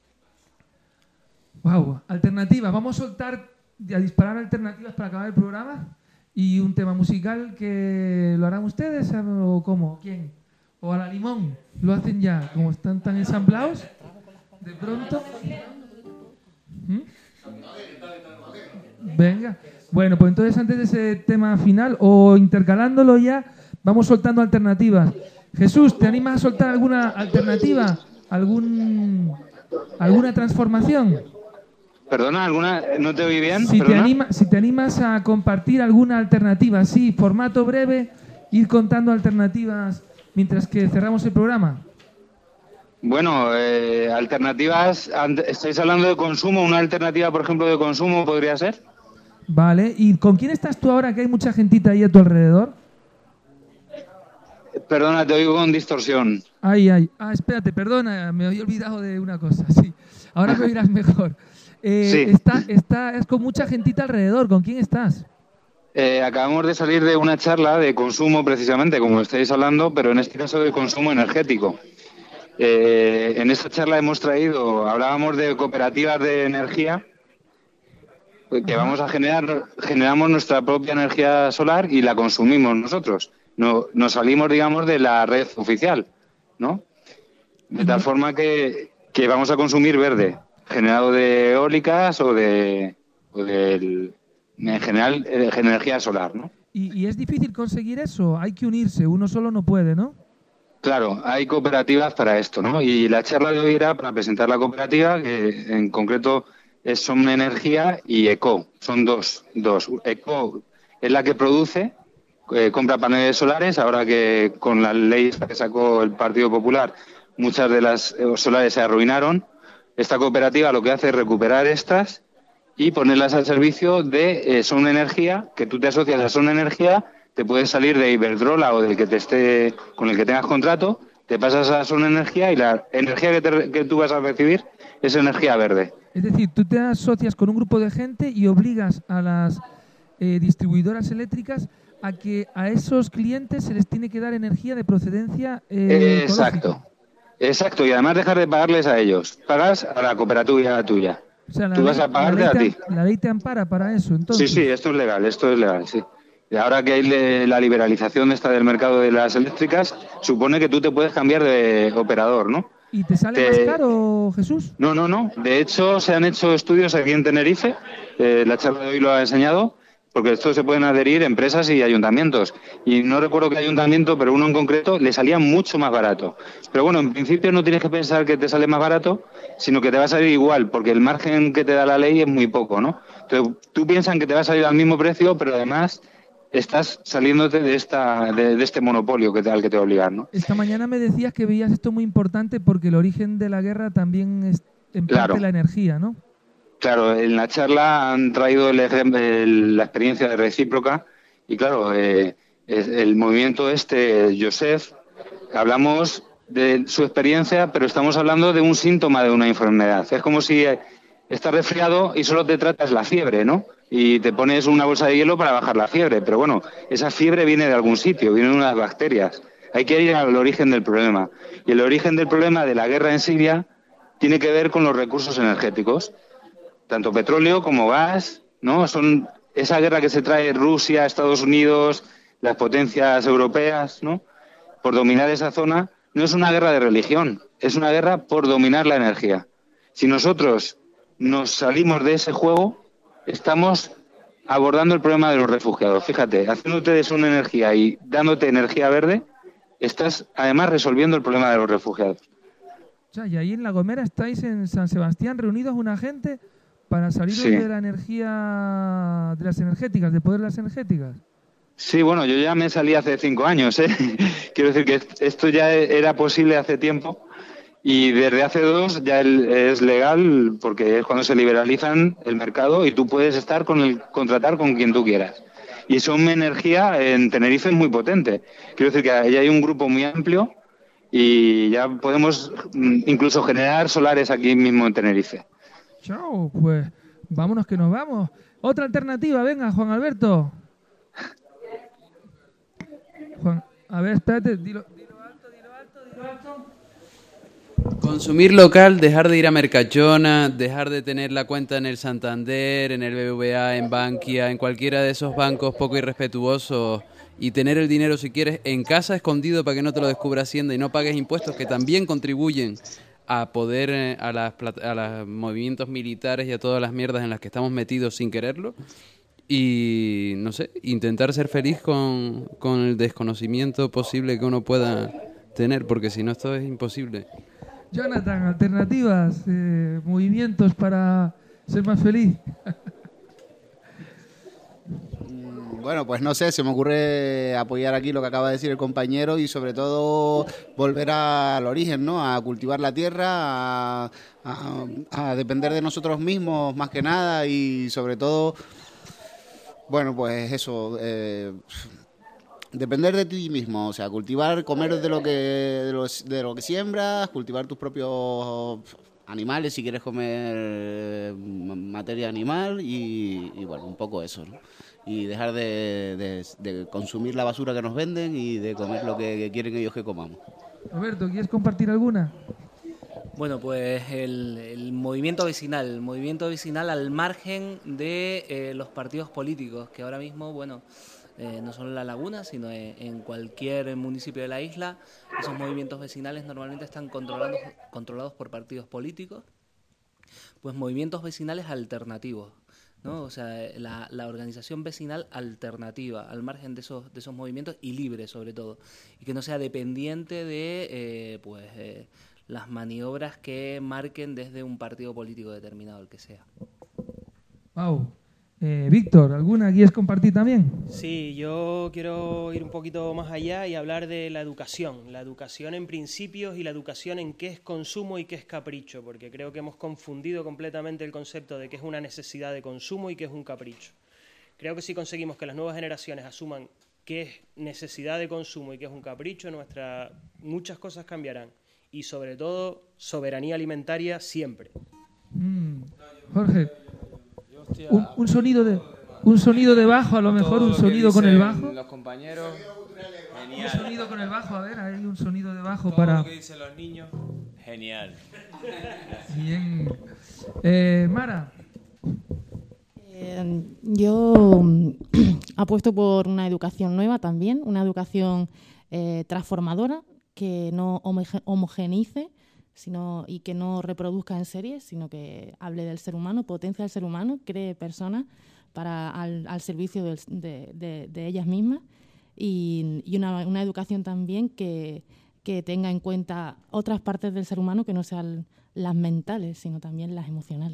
B: Wow, alternativas. Vamos a soltar, a disparar alternativas para acabar el programa. ¿Y un tema musical que lo harán ustedes o cómo? ¿Quién? ¿O a la limón? ¿Lo hacen ya? Como están tan ensamblados, de pronto. Venga. Bueno, pues entonces antes de ese tema final o intercalándolo ya, vamos soltando alternativas. Jesús, ¿te animas a soltar alguna alternativa? ¿Alguna transformación?
M: Perdona, ¿alguna? ¿No te oí bien?
B: Si te animas a compartir alguna alternativa, sí, formato breve, ir contando alternativas mientras que cerramos el programa.
M: Bueno, alternativas, estáis hablando de consumo, una alternativa, por ejemplo, de consumo podría ser.
B: Vale, ¿y con quién estás tú ahora que hay mucha gentita ahí a tu alrededor?
M: Perdona, te oigo con distorsión.
B: Espérate, perdona, me había olvidado de una cosa, sí. Ahora me oirás mejor.
M: Sí.
B: Es con mucha gentita alrededor, ¿con quién estás?
M: Acabamos de salir de una charla de consumo, precisamente, como estáis hablando, pero en este caso de consumo energético. En esta charla hablábamos de cooperativas de energía, que generamos nuestra propia energía solar y la consumimos nosotros. No, nos salimos, digamos, de la red oficial, ¿no? De tal forma que vamos a consumir verde, generado de eólicas en general, energía solar, ¿no?
B: ¿Y es difícil conseguir eso? Hay que unirse, uno solo no puede, ¿no?
M: Claro, hay cooperativas para esto, ¿no? Y la charla de hoy era para presentar la cooperativa, que en concreto es Som Energía y ECO. Son dos. ECO es la que produce, compra paneles solares. Ahora que con la ley que sacó el Partido Popular, muchas de las solares se arruinaron. Esta cooperativa lo que hace es recuperar estas y ponerlas al servicio de Som Energía, que tú te asocias a Som Energía, te puedes salir de Iberdrola o con el que tengas contrato, te pasas a Som Energía y la energía que tú vas a recibir es energía verde.
B: Es decir, tú te asocias con un grupo de gente y obligas a las distribuidoras eléctricas a que a esos clientes se les tiene que dar energía de procedencia ecológica.
M: Exacto, y además dejar de pagarles a ellos. Pagas a la cooperativa tuya.
B: O sea,
M: tú vas a pagarte a ti.
B: La ley te ampara para eso, entonces.
M: Sí, esto es legal, sí. Y ahora que hay la liberalización del mercado de las eléctricas, supone que tú te puedes cambiar de operador, ¿no?
B: ¿Y te sale más caro, Jesús?
M: No. De hecho, se han hecho estudios aquí en Tenerife, la charla de hoy lo ha enseñado, porque esto se pueden adherir empresas y ayuntamientos. Y no recuerdo qué ayuntamiento, pero uno en concreto le salía mucho más barato. Pero bueno, en principio no tienes que pensar que te sale más barato, sino que te va a salir igual, porque el margen que te da la ley es muy poco, ¿no? Entonces, tú piensas que te va a salir al mismo precio, pero además estás saliéndote de este monopolio al que te obligan, ¿no?
B: Esta mañana me decías que veías esto muy importante porque el origen de la guerra también es en parte la energía, ¿no?
M: Claro, en la charla han traído la experiencia de Recíproca y claro, el movimiento Joseph, hablamos de su experiencia, pero estamos hablando de un síntoma de una enfermedad. Es como si estás resfriado y solo te tratas la fiebre, ¿no? Y te pones una bolsa de hielo para bajar la fiebre, pero bueno, esa fiebre viene de algún sitio, viene de unas bacterias. Hay que ir al origen del problema. Y el origen del problema de la guerra en Siria tiene que ver con los recursos energéticos. Tanto petróleo como gas, ¿no? Son esa guerra que se trae Rusia, Estados Unidos, las potencias europeas, ¿no? Por dominar esa zona, no es una guerra de religión, es una guerra por dominar la energía. Si nosotros nos salimos de ese juego, estamos abordando el problema de los refugiados. Fíjate, haciéndote de Som Energía y dándote energía verde, estás además resolviendo el problema de los refugiados.
B: O sea, y ahí en La Gomera estáis en San Sebastián reunidos una gente para salir de la energía, de las energéticas, de poder de las energéticas.
M: Sí, bueno, yo ya me salí hace 5 años, ¿eh? Quiero decir que esto ya era posible hace tiempo y desde hace 2 ya es legal porque es cuando se liberalizan el mercado y tú puedes contratar con quien tú quieras. Y Som Energía en Tenerife es muy potente. Quiero decir que ahí hay un grupo muy amplio y ya podemos incluso generar solares aquí mismo en Tenerife.
B: Chao, pues vámonos que nos vamos. Otra alternativa, venga, Juan Alberto. Juan, a ver, espérate, dilo alto.
R: Consumir local, dejar de ir a Mercachona, dejar de tener la cuenta en el Santander, en el BBVA, en Bankia, en cualquiera de esos bancos poco irrespetuosos y tener el dinero, si quieres, en casa escondido para que no te lo descubra Hacienda y no pagues impuestos que también contribuyen a poder a los movimientos militares y a todas las mierdas en las que estamos metidos sin quererlo y, no sé, intentar ser feliz con el desconocimiento posible que uno pueda tener, porque si no esto es imposible.
B: Jonathan, alternativas, movimientos para ser más feliz.
S: Bueno, pues no sé, se me ocurre apoyar aquí lo que acaba de decir el compañero y sobre todo volver al origen, ¿no? A cultivar la tierra, a depender de nosotros mismos más que nada y sobre todo, bueno, pues eso, depender de ti mismo, o sea, cultivar, comer de lo que siembras, cultivar tus propios animales si quieres comer materia animal y bueno, un poco eso, ¿no? Y dejar de consumir la basura que nos venden y de comer lo que quieren ellos que comamos.
B: Roberto, ¿quieres compartir alguna?
A: Bueno, pues el movimiento vecinal al margen de los partidos políticos, que ahora mismo, bueno, no solo en La Laguna, sino en cualquier municipio de la isla, esos movimientos vecinales normalmente están controlados por partidos políticos, pues movimientos vecinales alternativos, ¿no? O sea, la organización vecinal alternativa, al margen de esos movimientos y libre sobre todo, y que no sea dependiente de las maniobras que marquen desde un partido político determinado, el que sea.
B: Wow. Víctor, ¿alguna quieres compartir también?
H: Sí, yo quiero ir un poquito más allá y hablar de la educación en principios y la educación en qué es consumo y qué es capricho, porque creo que hemos confundido completamente el concepto de qué es una necesidad de consumo y qué es un capricho. Creo que si conseguimos que las nuevas generaciones asuman qué es necesidad de consumo y qué es un capricho, muchas cosas cambiarán y sobre todo soberanía alimentaria siempre.
B: Jorge. Un sonido de bajo, a lo mejor un sonido con el bajo.
C: Los compañeros,
B: genial. Un sonido con el bajo, a ver, hay un sonido de bajo
C: todo
B: para...
C: lo que dicen los niños, genial.
B: Bien. Mara.
F: Yo apuesto por una educación nueva también, una educación transformadora, que no homogeneice, y que no reproduzca en series, sino que hable del ser humano, potencie al ser humano, cree personas al servicio de ellas mismas y una educación también que tenga en cuenta otras partes del ser humano que no sean las mentales, sino también las emocionales.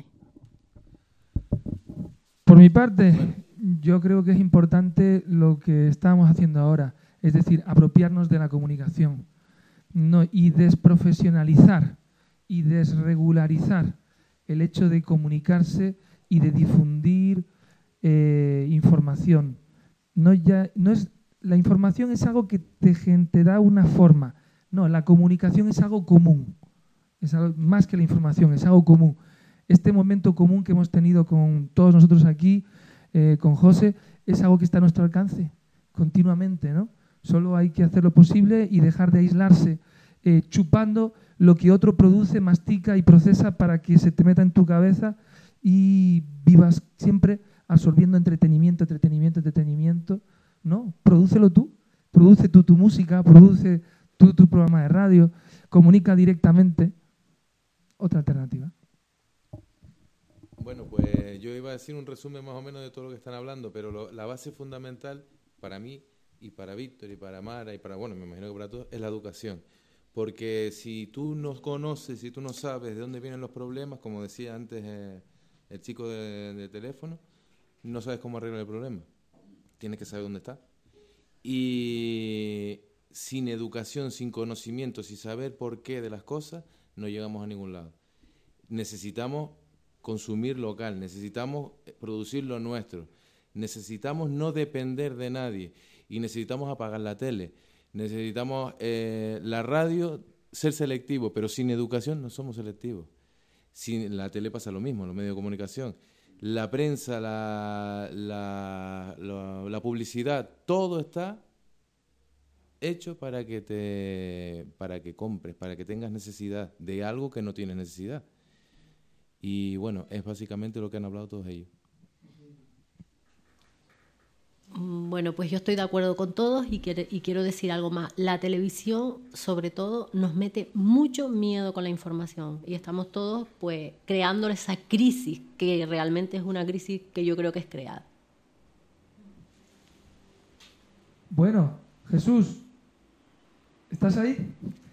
B: Por mi parte, yo creo que es importante lo que estamos haciendo ahora, es decir, apropiarnos de la comunicación. Y desprofesionalizar y desregularizar el hecho de comunicarse y de difundir información. La información es algo que te da una forma. No, la comunicación es algo común. Es algo, más que la información, es algo común. Este momento común que hemos tenido con todos nosotros aquí, con José, es algo que está a nuestro alcance continuamente, ¿no? Solo hay que hacer lo posible y dejar de aislarse chupando lo que otro produce, mastica y procesa para que se te meta en tu cabeza y vivas siempre absorbiendo entretenimiento, ¿no? Prodúcelo tú, produce tú tu música, produce tú tu programa de radio, comunica directamente. Otra alternativa.
P: Bueno, pues yo iba a decir un resumen más o menos de todo lo que están hablando, pero la base fundamental para mí y para Víctor y para Mara y para, bueno, me imagino que para todos, es la educación. Porque si tú no conoces, si tú no sabes de dónde vienen los problemas, como decía antes el chico de teléfono, no sabes cómo arreglar el problema. Tienes que saber dónde está. Y sin educación, sin conocimiento, sin saber por qué de las cosas, no llegamos a ningún lado. Necesitamos consumir local, necesitamos producir lo nuestro, necesitamos no depender de nadie y necesitamos apagar la tele. Necesitamos la radio, ser selectivo, pero sin educación no somos selectivos. Sin la tele pasa lo mismo, los medios de comunicación. La prensa, la publicidad, todo está hecho para que compres, para que tengas necesidad de algo que no tienes necesidad. Y bueno, es básicamente lo que han hablado todos ellos.
D: Bueno, pues yo estoy de acuerdo con todos y quiero decir algo más. La televisión, sobre todo, nos mete mucho miedo con la información y estamos todos pues creando esa crisis, que realmente es una crisis que yo creo que es creada.
B: Bueno, Jesús, ¿estás ahí?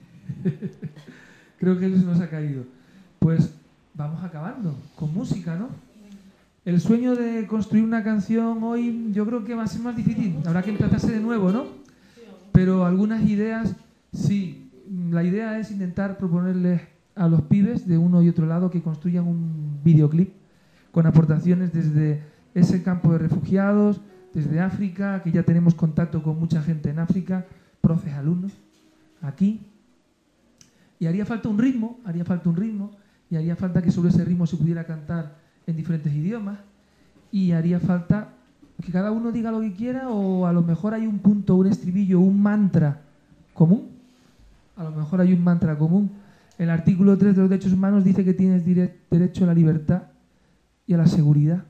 B: Creo que Jesús nos ha caído. Pues vamos acabando con música, ¿no? El sueño de construir una canción hoy yo creo que va a ser más difícil. Habrá que empezarse de nuevo, ¿no? Pero algunas ideas, sí. La idea es intentar proponerles a los pibes de uno y otro lado que construyan un videoclip con aportaciones desde ese campo de refugiados, desde África, que ya tenemos contacto con mucha gente en África, profes, alumnos, aquí. Y haría falta un ritmo y haría falta que sobre ese ritmo se pudiera cantar en diferentes idiomas, y haría falta que cada uno diga lo que quiera, o a lo mejor hay un punto, un estribillo, un mantra común. A lo mejor hay un mantra común. El artículo 3 de los derechos humanos dice que tienes derecho a la libertad y a la seguridad.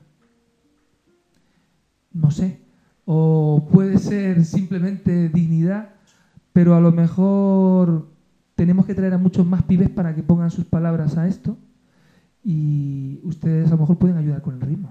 B: No sé. O puede ser simplemente dignidad, pero a lo mejor tenemos que traer a muchos más pibes para que pongan sus palabras a esto, y ustedes a lo mejor pueden ayudar con el ritmo.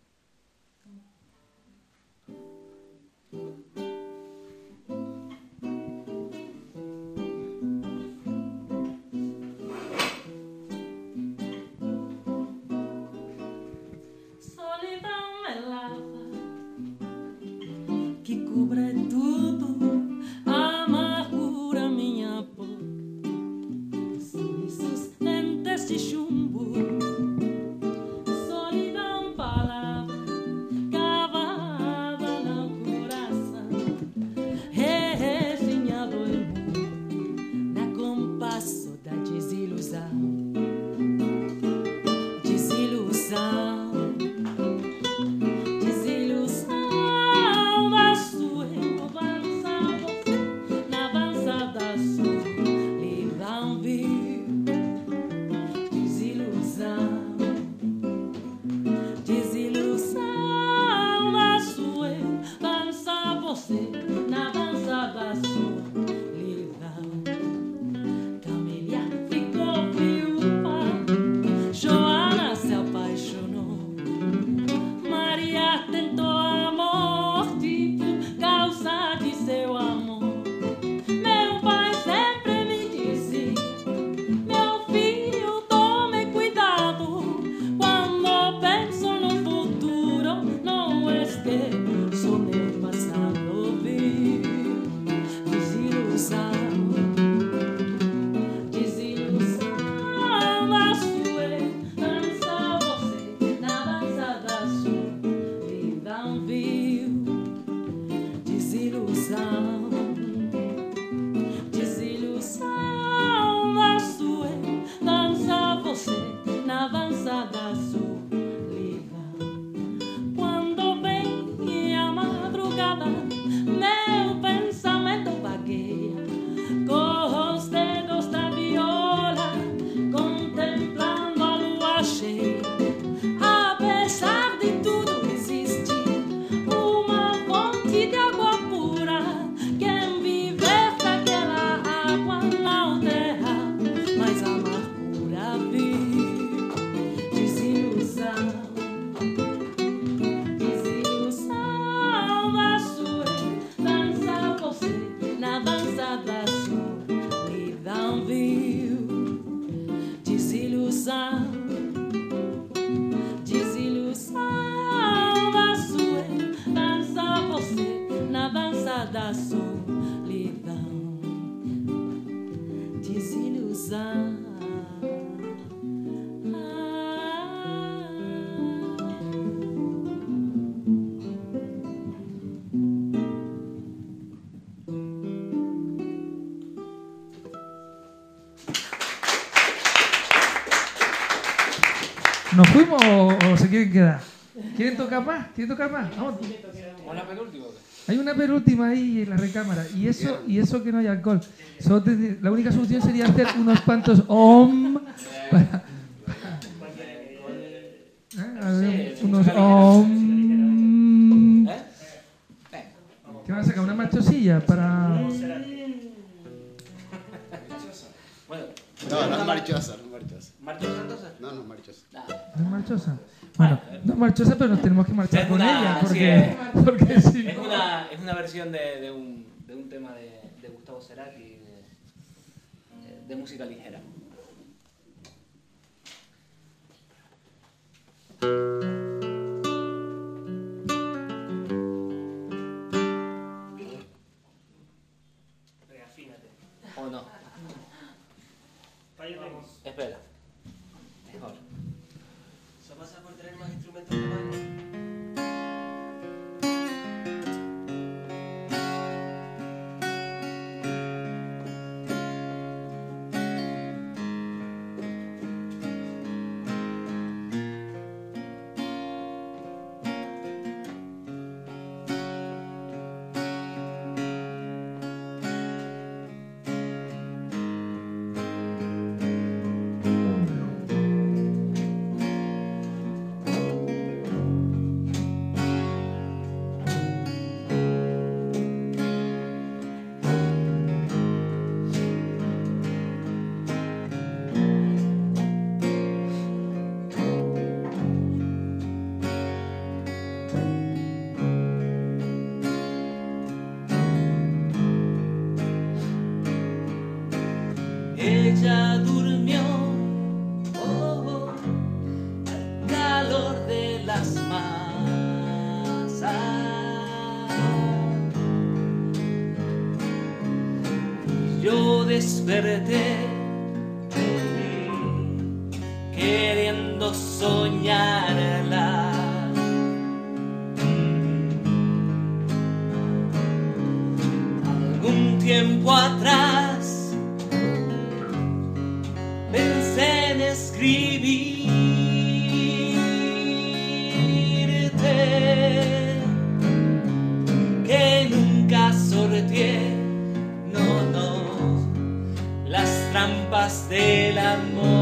K: Que cubra tudo, a amargura minha boca, sorrisos dentes de chumbo, solidão, palavra cavada no coração, refinhado em mundo, na compasso da desilusão, desilusão.
B: ¿Nos fuimos o se quieren quedar? ¿Quieren tocar más? ¿Quieren tocar más? Vamos.
A: ¿Una penúltima?
B: Hay una penúltima ahí en la recámara. Y eso que no hay alcohol. La única solución sería hacer unos cuantos om. Unos om. ¿Qué van a sacar? ¿Una marchosilla para...?
S: No, no es marchosa, no es marchosa.
A: ¿Marchosa entonces?
S: No, no es marchosa.
B: ¿No es marchosa? Bueno, no es marchosa, pero nos tenemos que marchar
A: Es
B: con
A: una-
B: ella,
A: sí,
B: porque si no...
A: es una versión de un tema de Gustavo Cerati, de música ligera.
H: Reafínate.
A: ¿O no? Espera. Mejor.
H: Eso pasa por tener más instrumentos de mano.
L: ella durmió al calor de las masas. Y yo desperté queriendo soñarla. Algún tiempo atrás pensé en escribirte, que nunca sorteé, no, las trampas del amor.